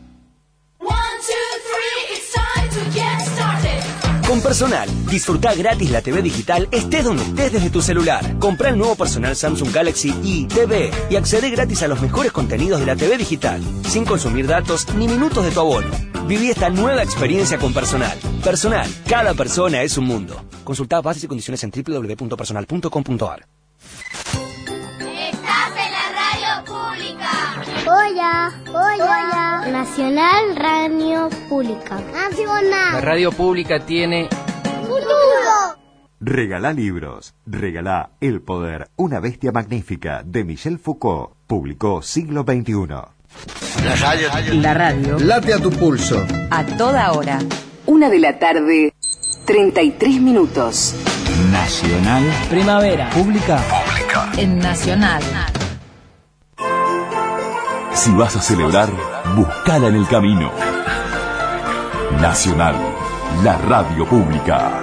Con Personal, disfrutá gratis la T V digital estés donde estés desde tu celular. Comprá el nuevo Personal Samsung Galaxy i T V y accedé gratis a los mejores contenidos de la T V digital, sin consumir datos ni minutos de tu abono. Viví esta nueva experiencia con Personal. Personal, cada persona es un mundo. Consultá bases y condiciones en doble u doble u doble u punto personal punto com punto a r. Estás en la radio pública. Hola, hola. Nacional Radio Pública. Nacional. La radio pública tiene futuro. Regalá libros. Regalá El Poder, una bestia magnífica, de Michel Foucault. Publicó Siglo veintiuno. La radio. La radio. Late a tu pulso. A toda hora. Una de la tarde, treinta y tres minutos. Nacional. Primavera. Pública. Pública. En Nacional. Si vas a celebrar, buscala en el camino. Nacional, la radio pública.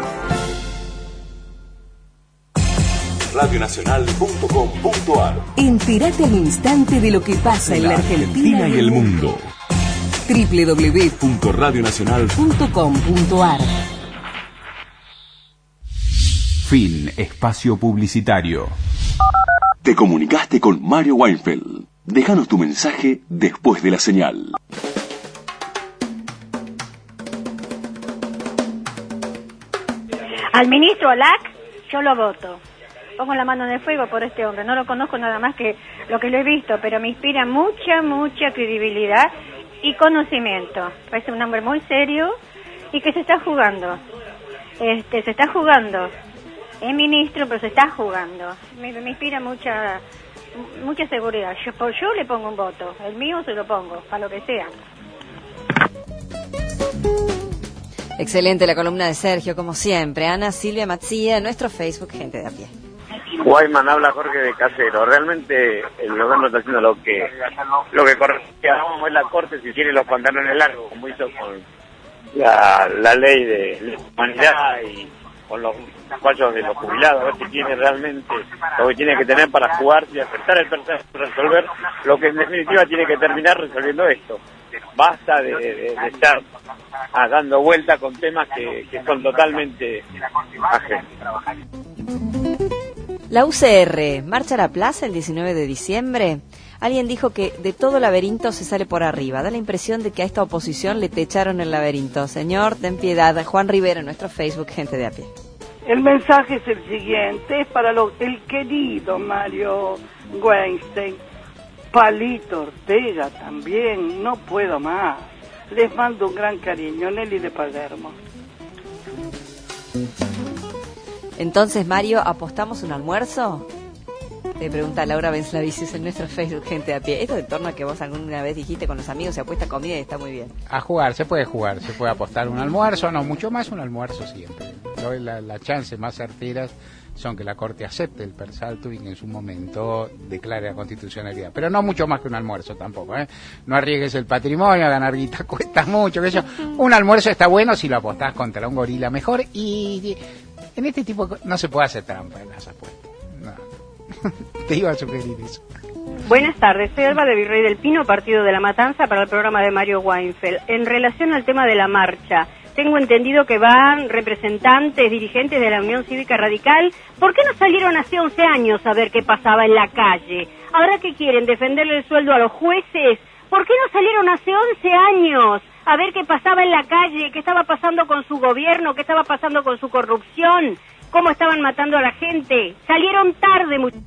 radio nacional punto com punto a r. Entérate al instante de lo que pasa en la Argentina y el mundo. doble u doble u doble u punto radio nacional punto com punto a r. Fin, espacio publicitario. Te comunicaste con Mario Weinfeld. Déjanos tu mensaje después de la señal. Al ministro Olac, yo lo voto. Pongo la mano en el fuego por este hombre. No lo conozco nada más que lo que lo he visto, pero me inspira mucha, mucha credibilidad y conocimiento. Parece un hombre muy serio y que se está jugando. Este, se está jugando. Es ministro, pero se está jugando. Me, me inspira mucha mucha seguridad. Yo, por, yo le pongo un voto. El mío se lo pongo, para lo que sea. Excelente la columna de Sergio, como siempre. Ana Silvia Matzía, en nuestro Facebook, Gente de a pie. Guayman, habla Jorge de Casero. Realmente el gobierno está haciendo lo que lo que corresponde. Vamos a ver la corte si tiene los pantalones largos, como hizo con la, la ley de la humanidad y con los fallos de los jubilados, a ver si tiene realmente lo que tiene que tener para jugar y aceptar el tercer resolver lo que en definitiva tiene que terminar resolviendo esto. Basta de, de, de estar ah, dando vuelta con temas que, que son totalmente ajenos. La U C R marcha a la plaza el diecinueve de diciembre. Alguien dijo que de todo laberinto se sale por arriba. Da la impresión de que a esta oposición le techaron el laberinto. Señor, ten piedad. Juan Rivera en nuestro Facebook, Gente de a Pie. El mensaje es el siguiente, es para lo, el querido Mario Weinstein, Palito Ortega también, no puedo más. Les mando un gran cariño, Nelly de Palermo. Entonces, Mario, ¿apostamos un almuerzo? Te pregunta Laura Benzlavicius en nuestro Facebook, Gente de a Pie. Esto de torno a que vos alguna vez dijiste con los amigos, se apuesta comida y está muy bien. A jugar, se puede jugar, se puede apostar un almuerzo, no, mucho más un almuerzo siempre. Las la chances más certeras son que la Corte acepte el persalto y que en su momento declare la constitucionalidad. Pero no mucho más que un almuerzo tampoco, ¿eh? No arriesgues el patrimonio, ganar guita cuesta mucho, que yo. Un almuerzo está bueno si lo apostás contra un gorila mejor y en este tipo de... no se puede hacer trampa en las apuestas. No. Te iba a sugerir eso. Buenas tardes, soy Alba de Virrey del Pino, Partido de la Matanza, para el programa de Mario Weinfeld. En relación al tema de la marcha, tengo entendido que van representantes, dirigentes de la Unión Cívica Radical. ¿Por qué no salieron hace once años a ver qué pasaba en la calle? ¿Ahora que quieren defenderle el sueldo a los jueces? ¿Por qué no salieron hace once años a ver qué pasaba en la calle, qué estaba pasando con su gobierno, qué estaba pasando con su corrupción, cómo estaban matando a la gente? Salieron tarde, muchachos.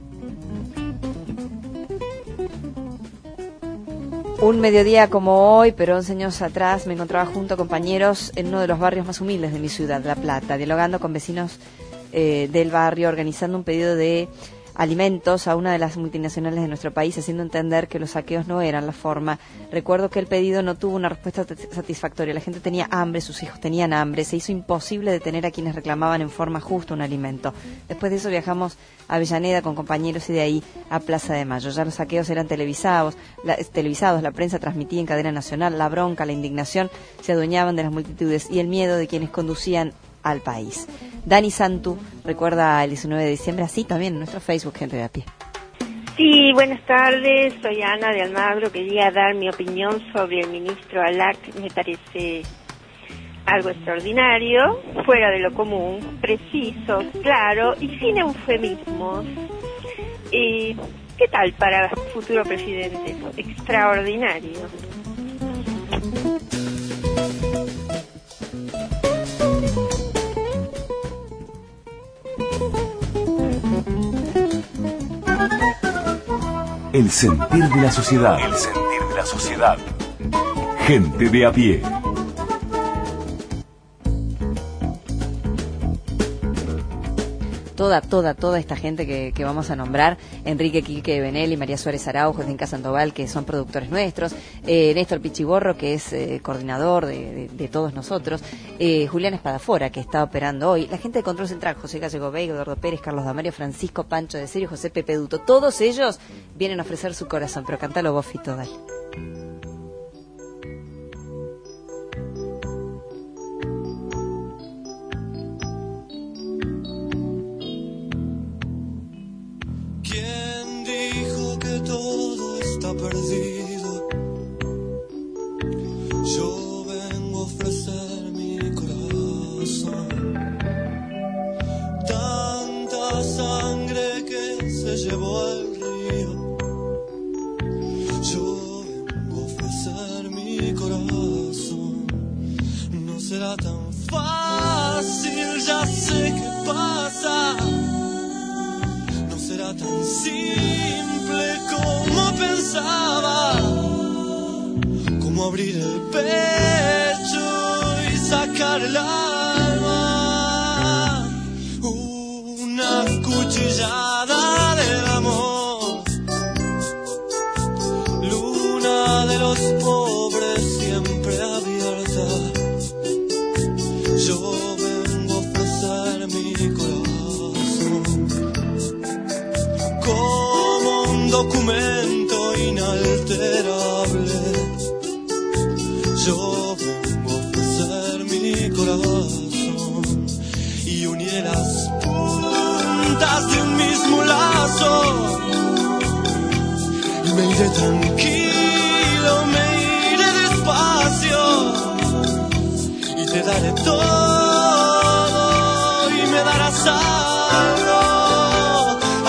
Un mediodía como hoy, pero once años atrás, me encontraba junto a compañeros en uno de los barrios más humildes de mi ciudad, La Plata, dialogando con vecinos eh, del barrio, organizando un pedido de alimentos a una de las multinacionales de nuestro país, haciendo entender que los saqueos no eran la forma. Recuerdo que el pedido no tuvo una respuesta satisfactoria. La gente tenía hambre, sus hijos tenían hambre, se hizo imposible detener a quienes reclamaban en forma justa un alimento. Después de eso viajamos a Avellaneda con compañeros y de ahí a Plaza de Mayo. Ya los saqueos eran televisados, la, televisados, la prensa transmitía en cadena nacional, la bronca, la indignación se adueñaban de las multitudes y el miedo de quienes conducían al país. Dani Santu recuerda el diecinueve de diciembre, así también en nuestro Facebook, Gente de a Pie. Sí, buenas tardes, soy Ana de Almagro, quería dar mi opinión sobre el ministro Alac, me parece algo extraordinario, fuera de lo común, preciso, claro y sin eufemismos. Eh, ¿Qué tal para futuro presidente? Extraordinario. El sentir de la sociedad. El sentir de la sociedad. Gente de a pie. Toda, toda, toda esta gente que, que vamos a nombrar, Enrique Quique Benelli, María Suárez Araujo, Zenca Sandoval, que son productores nuestros, eh, Néstor Pichiborro, que es eh, coordinador de, de, de todos nosotros, eh, Julián Espadafora, que está operando hoy, la gente de Control Central, José Gallego Veiga, Eduardo Pérez, Carlos Damario, Francisco Pancho de Serio, José Pepe Duto, todos ellos vienen a ofrecer su corazón, pero cantalo vos, Fito, dale. Perdido, yo vengo a ofrecer mi corazón. Tanta sangre que se llevó al río, yo vengo a ofrecer mi corazón. No será tan fácil, ya sé qué pasa. No será tan simple como pensaba, como abrir el pecho y sacar el alma, una cuchillada del amor, luna de los pobres siempre abierta. Yo vengo a ofrecer mi corazón como un documento inalterable. Yo vengo a ofrecer mi corazón y uniré las puntas de un mismo lazo y me iré tranquilo, me iré despacio y te daré todo y me darás algo.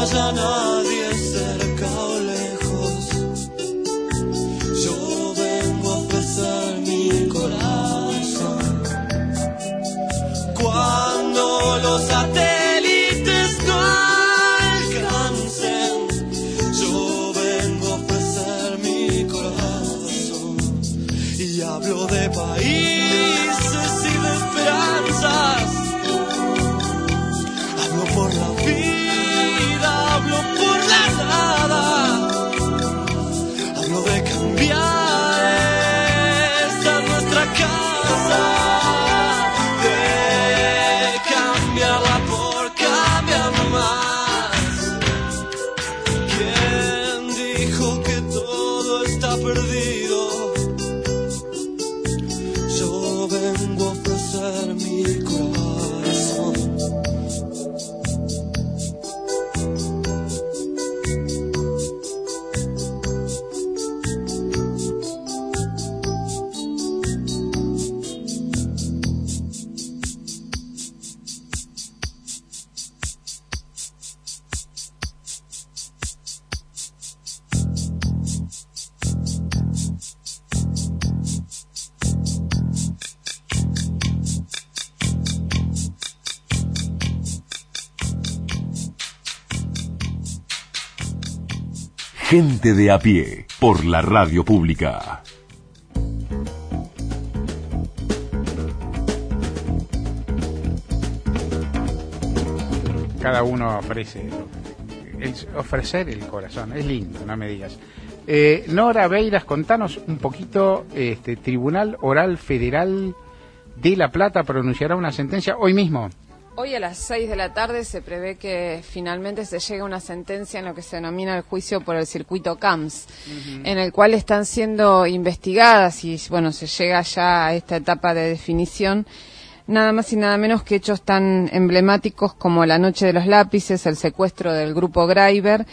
haya nadie cerca o lejos. Yo vengo a ofrecer mi corazón. Cuando los satélites no alcancen, yo vengo a ofrecer mi corazón. Y hablo de países y de esperanzas. Hablo por la vida, hablo por la nada. Hablo de cambiar esta nuestra casa, de cambiarla por cambiar más. ¿Quién dijo que todo está perdido? Yo vengo a ofrecer mi corazón. Gente de a pie, por la radio pública. Cada uno ofrece, el, ofrecer el corazón, es lindo, no me digas. Eh, Nora Beiras, contanos un poquito, este Tribunal Oral Federal de La Plata pronunciará una sentencia hoy mismo. Hoy a las seis de la tarde se prevé que finalmente se llegue a una sentencia en lo que se denomina el juicio por el circuito C A M S, uh-huh. en el cual están siendo investigadas y bueno, se llega ya a esta etapa de definición, nada más y nada menos que hechos tan emblemáticos como la Noche de los Lápices, el secuestro del grupo Greiber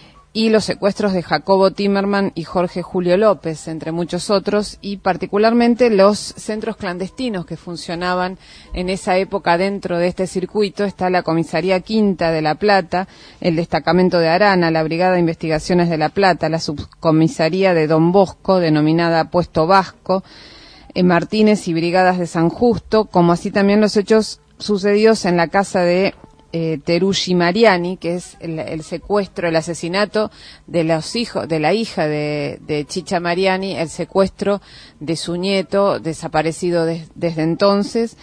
y los secuestros de Jacobo Timerman y Jorge Julio López, entre muchos otros, y particularmente los centros clandestinos que funcionaban en esa época dentro de este circuito. Está la Comisaría Quinta de La Plata, el Destacamento de Arana, la Brigada de Investigaciones de La Plata, la Subcomisaría de Don Bosco, denominada Puesto Vasco, en Martínez y Brigadas de San Justo, como así también los hechos sucedidos en la casa de Eh, Teruggi Mariani, que es el, el secuestro, el asesinato de los hijos, de la hija de, de Chicha Mariani, el secuestro de su nieto, desaparecido de, desde entonces,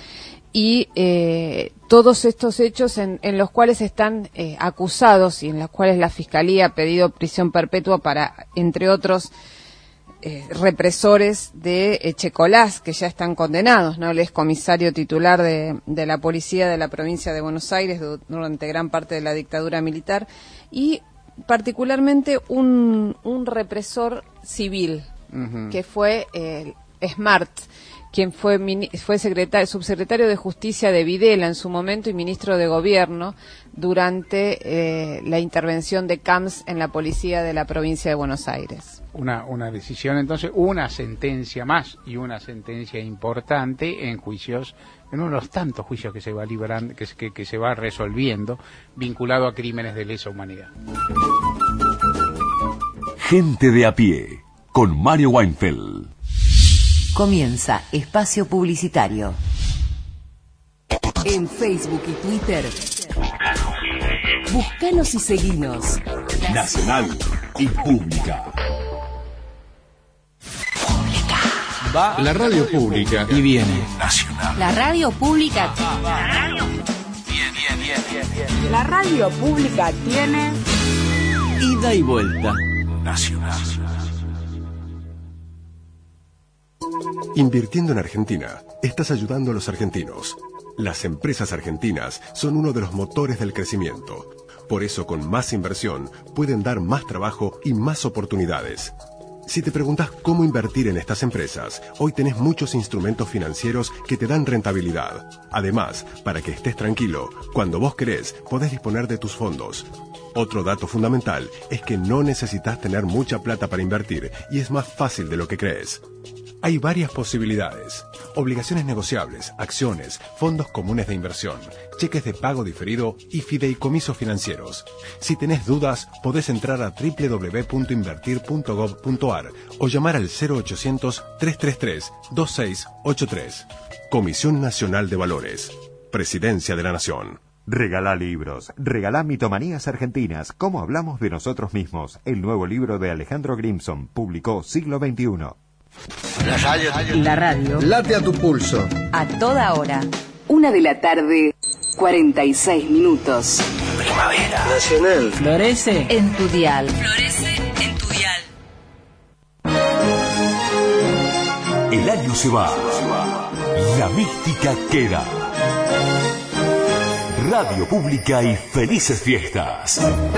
y eh, todos estos hechos en, en los cuales están eh, acusados y en los cuales la Fiscalía ha pedido prisión perpetua para, entre otros, Eh, represores de Echecolás, que ya están condenados, ¿no? Él es comisario titular de, de la policía de la provincia de Buenos Aires durante gran parte de la dictadura militar, y particularmente un, un represor civil, uh-huh. que fue eh, Smart, quien fue, fue secretario, subsecretario de Justicia de Videla en su momento y ministro de Gobierno durante eh, la intervención de C A M S en la policía de la provincia de Buenos Aires. Una, una decisión, entonces, una sentencia más y una sentencia importante en juicios, en uno de los tantos juicios que se va librando, que, que, que se va resolviendo, vinculado a crímenes de lesa humanidad. Gente de a pie, con Mario Weinfeld. Comienza Espacio Publicitario. En Facebook y Twitter, búscanos y seguinos. Nacional y Pública. Va la radio pública y viene. Nacional. La radio pública. La radio. Bien, bien, bien, bien, bien. La radio pública tiene ida y vuelta. Nacional. Invirtiendo en Argentina, estás ayudando a los argentinos. Las empresas argentinas son uno de los motores del crecimiento. Por eso, con más inversión, pueden dar más trabajo y más oportunidades. Si te preguntas cómo invertir en estas empresas, hoy tenés muchos instrumentos financieros que te dan rentabilidad. Además, para que estés tranquilo, cuando vos querés, podés disponer de tus fondos. Otro dato fundamental es que no necesitas tener mucha plata para invertir y es más fácil de lo que crees. Hay varias posibilidades. Obligaciones negociables, acciones, fondos comunes de inversión, cheques de pago diferido y fideicomisos financieros. Si tenés dudas, podés entrar a doble u doble u doble u punto invertir punto gov punto a r o llamar al cero ochocientos, trescientos treinta y tres, veintiséis ochenta y tres. Comisión Nacional de Valores. Presidencia de la Nación. Regalá libros, regalá Mitomanías Argentinas, cómo hablamos de nosotros mismos. El nuevo libro de Alejandro Grimson, publicó Siglo veintiuno. La radio. La radio. Late a tu pulso. A toda hora. Una de la tarde, cuarenta y seis minutos. Primavera. Nacional. Florece En tu dial. Florece en tu dial. El año se va. La mística queda. Radio Pública y felices fiestas.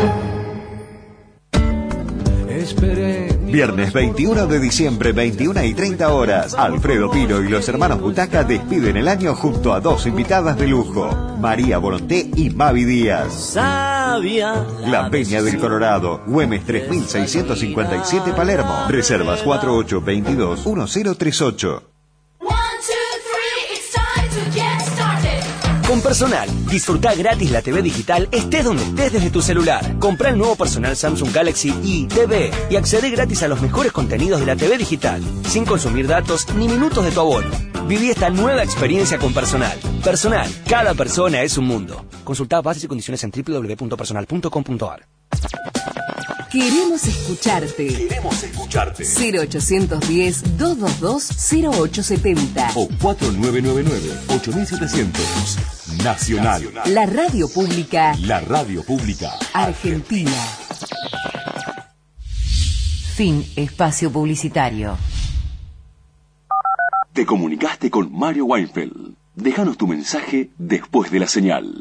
Viernes veintiuno de diciembre, veintiuna y treinta horas. Alfredo Pino y los hermanos Butaca despiden el año junto a dos invitadas de lujo, María Volonté y Mavi Díaz. Sabia. La Peña del Colorado, Güemes tres mil seiscientos cincuenta y siete Palermo. Reservas cuatro ocho veintidós diez treinta y ocho. Con Personal, disfrutá gratis la T V digital estés donde estés desde tu celular. Comprá el nuevo Personal Samsung Galaxy i T V y accedé gratis a los mejores contenidos de la T V digital, sin consumir datos ni minutos de tu abono. Viví esta nueva experiencia con Personal. Personal, cada persona es un mundo. Consultá bases y condiciones en doble u doble u doble u punto personal punto com punto a r. Queremos escucharte. Queremos escucharte. cero ochocientos diez, doscientos veintidós, cero ocho setenta. O cuatro nueve nueve nueve, ocho setecientos. Nacional. La radio pública. La radio pública. Argentina. Fin espacio publicitario. Te comunicaste con Mario Weinfeld. Déjanos tu mensaje después de la señal.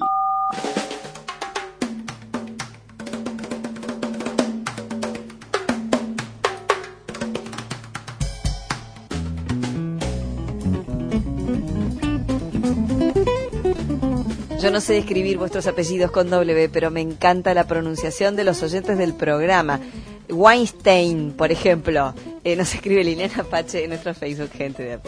Yo no sé escribir vuestros apellidos con W, pero me encanta la pronunciación de los oyentes del programa. Weinstein, por ejemplo. Eh, nos escribe Liliana Pache en nuestro Facebook, gente de a pie.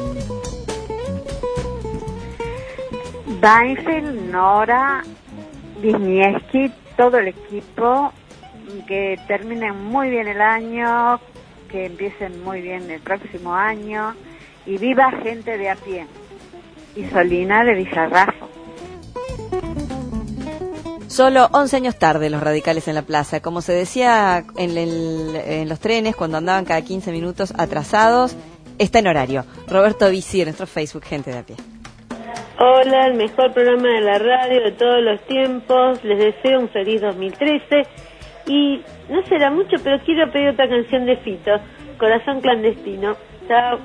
Weinfeld, Nora, Wisniewski, todo el equipo, que terminen muy bien el año, que empiecen muy bien el próximo año, y viva gente de a pie. Isolina de Villarrafo. Solo once años tarde los radicales en la plaza. Como se decía en, el, en los trenes, cuando andaban cada quince minutos atrasados, está en horario. Roberto Vici, en nuestro Facebook, gente de a pie. Hola, el mejor programa de la radio de todos los tiempos. Les deseo un feliz dos mil trece. Y no será mucho, pero quiero pedir otra canción de Fito, Corazón Clandestino. Chao.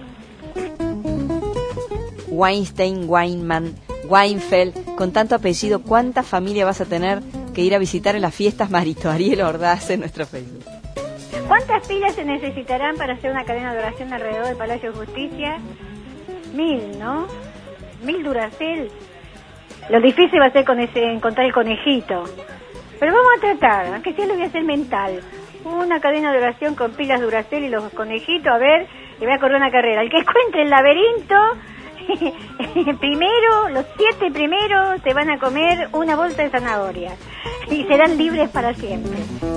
Weinstein, Weinman, Weinfeld, con tanto apellido, ¿cuánta familia vas a tener que ir a visitar en las fiestas? Marito Ariel Ordaz en nuestro Facebook. ¿Cuántas pilas se necesitarán para hacer una cadena de oración alrededor del Palacio de Justicia? Mil, ¿no? Mil Duracell. Lo difícil va a ser con ese, encontrar el conejito. Pero vamos a tratar, aunque sea lo voy a hacer mental. Una cadena de oración con pilas Duracell y los conejitos, a ver, y voy a correr una carrera. El que encuentre el laberinto... primero, los siete primeros se van a comer una bolsa de zanahoria y serán libres para siempre.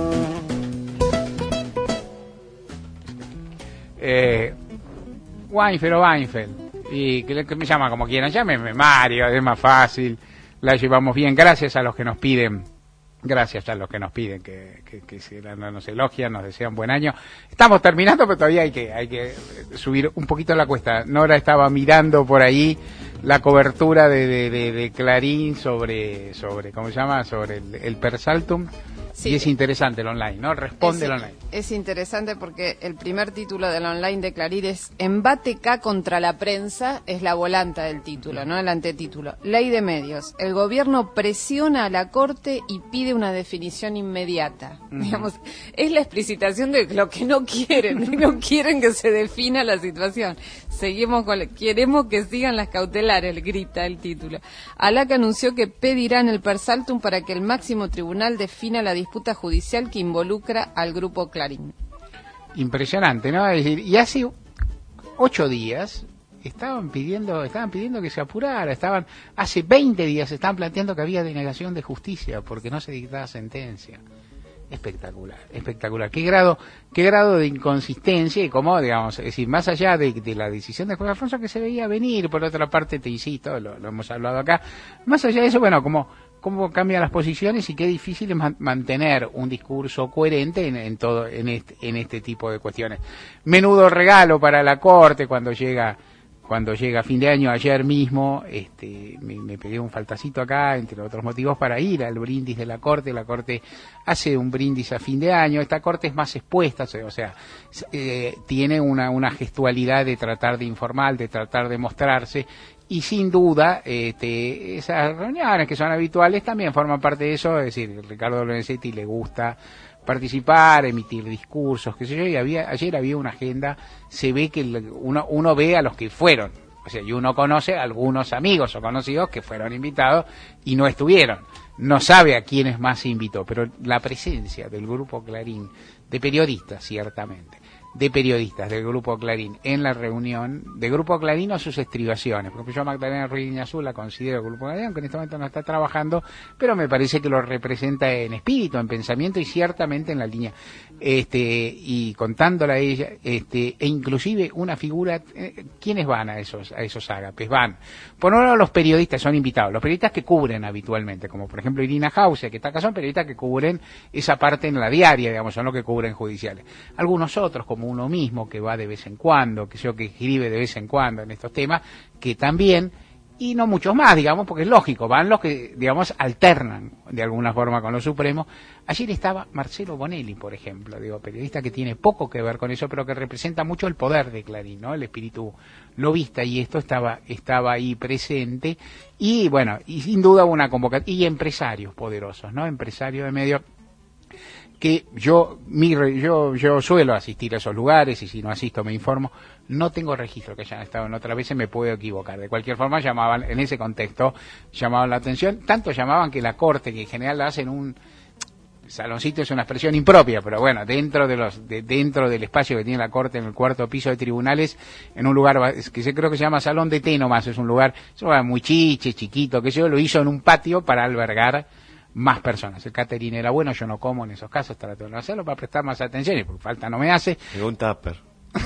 Eh, Weinfeld o Weinfeld, y que, que me llama como quieran, llámeme Mario, es más fácil, la llevamos bien, gracias a los que nos piden. Gracias a los que nos piden que, que, que si nos elogian, nos desean buen año. Estamos terminando, pero todavía hay que hay que subir un poquito la cuesta. Nora estaba mirando por ahí la cobertura de, de, de, de Clarín sobre, sobre ¿cómo se llama? Sobre el, el Persaltum. Sí. Y es interesante el online, ¿no? Responde es, el online. Es interesante porque el primer título del online de Clarín es Embate K contra la prensa, es la volanta del título, ¿no? El antetítulo. Ley de medios. El gobierno presiona a la Corte y pide una definición inmediata. Uh-huh. Digamos, es la explicitación de lo que no quieren. No quieren que se defina la situación. Seguimos con... Queremos que sigan las cautelares, grita el título. ALAC anunció que pedirán el Persaltum para que el máximo tribunal defina la disputa judicial que involucra al grupo Clarín. Impresionante, ¿no? Es decir, y así ocho días estaban pidiendo estaban pidiendo que se apurara, estaban hace veinte días estaban planteando que había denegación de justicia porque no se dictaba sentencia. Espectacular, espectacular. Qué grado, qué grado de inconsistencia y cómo, digamos, es decir, más allá de, de la decisión de Juan Alfonso que se veía venir, por otra parte te insisto, lo, lo hemos hablado acá, más allá de eso, bueno, cómo, cómo cambian las posiciones y qué difícil es man, mantener un discurso coherente en, en todo, en este, en este tipo de cuestiones. Menudo regalo para la Corte cuando llega Cuando llega fin de año, ayer mismo, este, me, me pegué un faltacito acá, entre otros motivos, para ir al brindis de la Corte. La Corte hace un brindis a fin de año. Esta Corte es más expuesta, o sea, eh, tiene una, una gestualidad de tratar de informar, de tratar de mostrarse. Y sin duda, este, esas reuniones que son habituales también forman parte de eso. Es decir, Ricardo Lorenzetti le gusta participar, emitir discursos, qué sé yo, y había, ayer había una agenda, se ve que uno, uno ve a los que fueron, o sea, y uno conoce a algunos amigos o conocidos que fueron invitados y no estuvieron, no sabe a quiénes más se invitó, pero la presencia del Grupo Clarín, de periodistas ciertamente, de periodistas del Grupo Clarín en la reunión, de Grupo Clarín o sus estribaciones, porque yo a Magdalena Ruiz Guiñazú la considero Grupo Clarín, aunque en este momento no está trabajando, pero me parece que lo representa en espíritu, en pensamiento y ciertamente en la línea, este y contándola a ella, este e inclusive una figura, eh, ¿quiénes van a esos a esos ágapes? Van, por un lado los periodistas son invitados, los periodistas que cubren habitualmente, como por ejemplo Irina Hauser, que está acá, son periodistas que cubren esa parte en la diaria, digamos, son los que cubren judiciales. Algunos otros, como uno mismo que va de vez en cuando, que yo que escribe de vez en cuando en estos temas, que también, y no muchos más, digamos, porque es lógico, van los que, digamos, alternan de alguna forma con los Supremos. Ayer estaba Marcelo Bonelli, por ejemplo, digo, periodista que tiene poco que ver con eso, pero que representa mucho el poder de Clarín, ¿no? El espíritu lobista, y esto estaba estaba ahí presente, y bueno, y sin duda una convocatoria, y empresarios poderosos, ¿no? Empresarios de medios, que yo, mi, yo yo suelo asistir a esos lugares y si no asisto me informo, no tengo registro que hayan estado en otras veces, me puedo equivocar. De cualquier forma llamaban, en ese contexto, llamaban la atención, tanto llamaban que la Corte, que en general la hacen un saloncito, es una expresión impropia, pero bueno, dentro de los de, dentro del espacio que tiene la Corte en el cuarto piso de tribunales, en un lugar que se creo que se llama Salón de Té nomás, es un lugar, es un lugar muy chiche, chiquito, que yo lo hizo en un patio para albergar más personas. El catering era bueno, yo no como en esos casos, trato de no hacerlo para prestar más atención y porque falta no me hace. Llegó un tupper.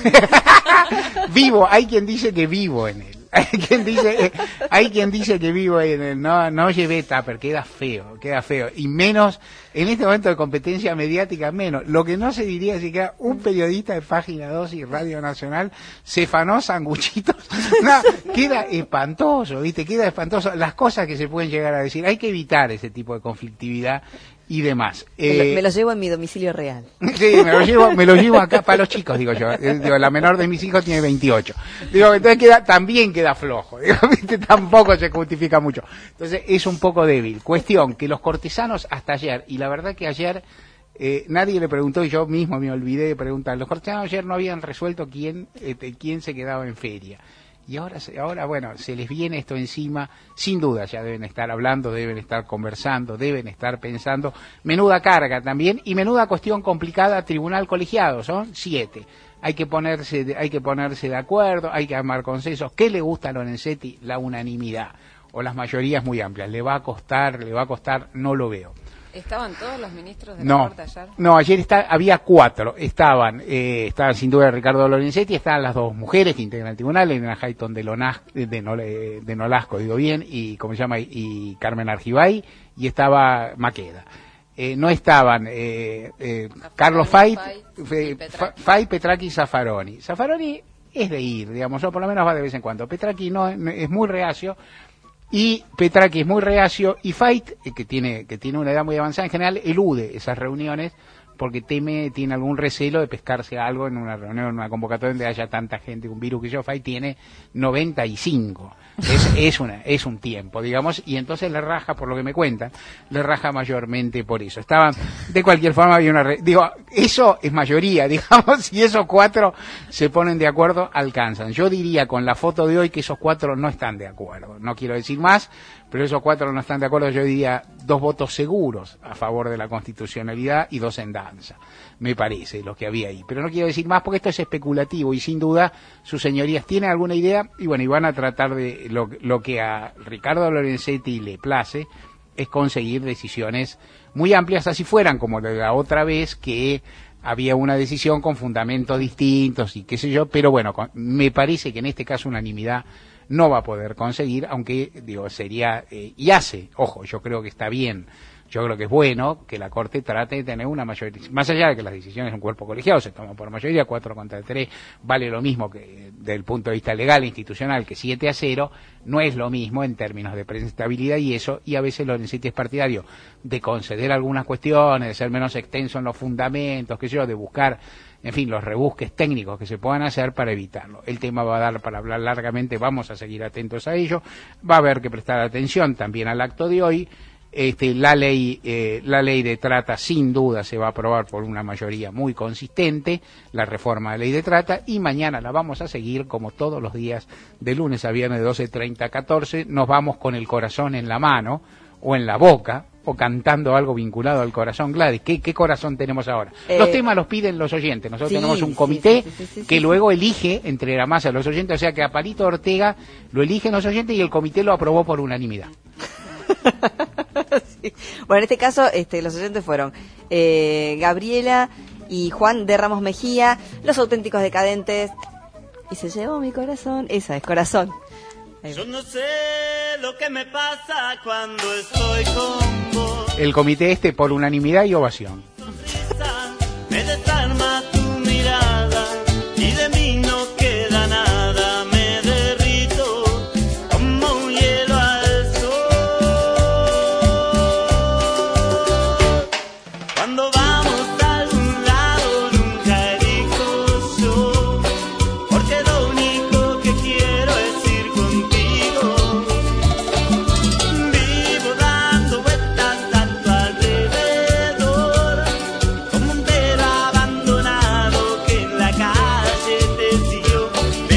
Vivo, hay quien dice que vivo en él. Hay quien dice, eh, hay quien dice que vivo en él. No, no llevé tupper, queda feo, queda feo. Y menos, en este momento de competencia mediática, menos. Lo que no se diría es que un periodista de Página dos y Radio Nacional se fanó sanguchitos. No, queda espantoso, ¿viste? Queda espantoso. Las cosas que se pueden llegar a decir. Hay que evitar ese tipo de conflictividad y demás. Me, lo, eh, me lo llevo en mi domicilio real. Sí, me lo llevo, me lo llevo acá para los chicos, digo yo. Eh, digo, la menor de mis hijos tiene veintiocho. Digo, entonces queda, también queda flojo. Digo, ¿viste? Tampoco se justifica mucho. Entonces es un poco débil. Cuestión que los cortesanos hasta ayer, y la verdad que ayer eh, nadie le preguntó, y yo mismo me olvidé de preguntar, los cortesanos ayer no habían resuelto quién, este, quién se quedaba en feria. Y ahora, ahora, bueno, se les viene esto encima, sin duda ya deben estar hablando, deben estar conversando, deben estar pensando. Menuda carga también, y menuda cuestión complicada, tribunal colegiado, son siete. Hay que ponerse, de, hay que ponerse de acuerdo, hay que armar consensos. ¿Qué le gusta a Lorenzetti? La unanimidad, o las mayorías muy amplias. ¿Le va a costar, le va a costar? No lo veo. ¿Estaban todos los ministros de la No, Corte ayer? no, ayer está, había cuatro, estaban, eh, estaban sin duda Ricardo Lorenzetti, estaban las dos mujeres que integran el tribunal, Elena Hayton de, Lonas, de, Nol, de Nolasco, digo bien, y ¿cómo se llama? Y Carmen Argibay, y estaba Maqueda. Eh, no estaban eh, eh, Carlos Fait, Fait, Petraki y Zaffaroni. Zaffaroni es de ir, digamos, o por lo menos va de vez en cuando. Petraki no, es muy reacio. Y Petraki es muy reacio, y Fait, que tiene que tiene una edad muy avanzada, en general elude esas reuniones porque teme, tiene algún recelo de pescarse algo en una reunión, en una convocatoria donde haya tanta gente, un virus que yo. Fait tiene noventa y cinco, es, es, una, es un tiempo, digamos, y entonces le raja, por lo que me cuentan, le raja mayormente por eso. Estaban, de cualquier forma había una, re, digo, eso es mayoría, digamos, si esos cuatro se ponen de acuerdo, alcanzan. Yo diría con la foto de hoy que esos cuatro no están de acuerdo, no quiero decir más, pero esos cuatro no están de acuerdo. Yo diría dos votos seguros a favor de la constitucionalidad y dos en danza, me parece, los que había ahí. Pero no quiero decir más porque esto es especulativo y sin duda sus señorías tienen alguna idea y bueno, y van a tratar de lo, lo que a Ricardo Lorenzetti le place es conseguir decisiones muy amplias, así fueran como la otra vez que había una decisión con fundamentos distintos y qué sé yo, pero bueno, me parece que en este caso unanimidad no va a poder conseguir, aunque digo sería, eh, y hace, ojo, yo creo que está bien, yo creo que es bueno que la Corte trate de tener una mayoría, más allá de que las decisiones de un cuerpo colegiado se toman por mayoría, cuatro contra tres, vale lo mismo que desde el punto de vista legal e institucional que siete a cero, no es lo mismo en términos de presentabilidad y eso, y a veces Lorenzetti es partidario de conceder algunas cuestiones, de ser menos extenso en los fundamentos, qué sé yo, de buscar, en fin, los rebusques técnicos que se puedan hacer para evitarlo. El tema va a dar para hablar largamente, vamos a seguir atentos a ello, va a haber que prestar atención también al acto de hoy. Este, la ley eh, la ley de trata sin duda se va a aprobar por una mayoría muy consistente, la reforma de ley de trata, y mañana la vamos a seguir como todos los días de lunes a viernes de doce treinta a catorce. Nos vamos con el corazón en la mano o en la boca o cantando algo vinculado al corazón. Gladys, ¿qué, qué corazón tenemos ahora? Eh, los temas los piden los oyentes, nosotros sí, tenemos un comité sí, sí, sí, sí, que sí, luego sí. elige entre la masa de los oyentes, o sea que a Palito Ortega lo eligen los oyentes y el comité lo aprobó por unanimidad. Sí. Bueno, en este caso este, los oyentes fueron eh, Gabriela y Juan de Ramos Mejía, Los Auténticos Decadentes, y se llevó mi corazón, esa es Corazón. Yo no sé lo que me pasa cuando estoy con vos. El comité este por unanimidad y ovación.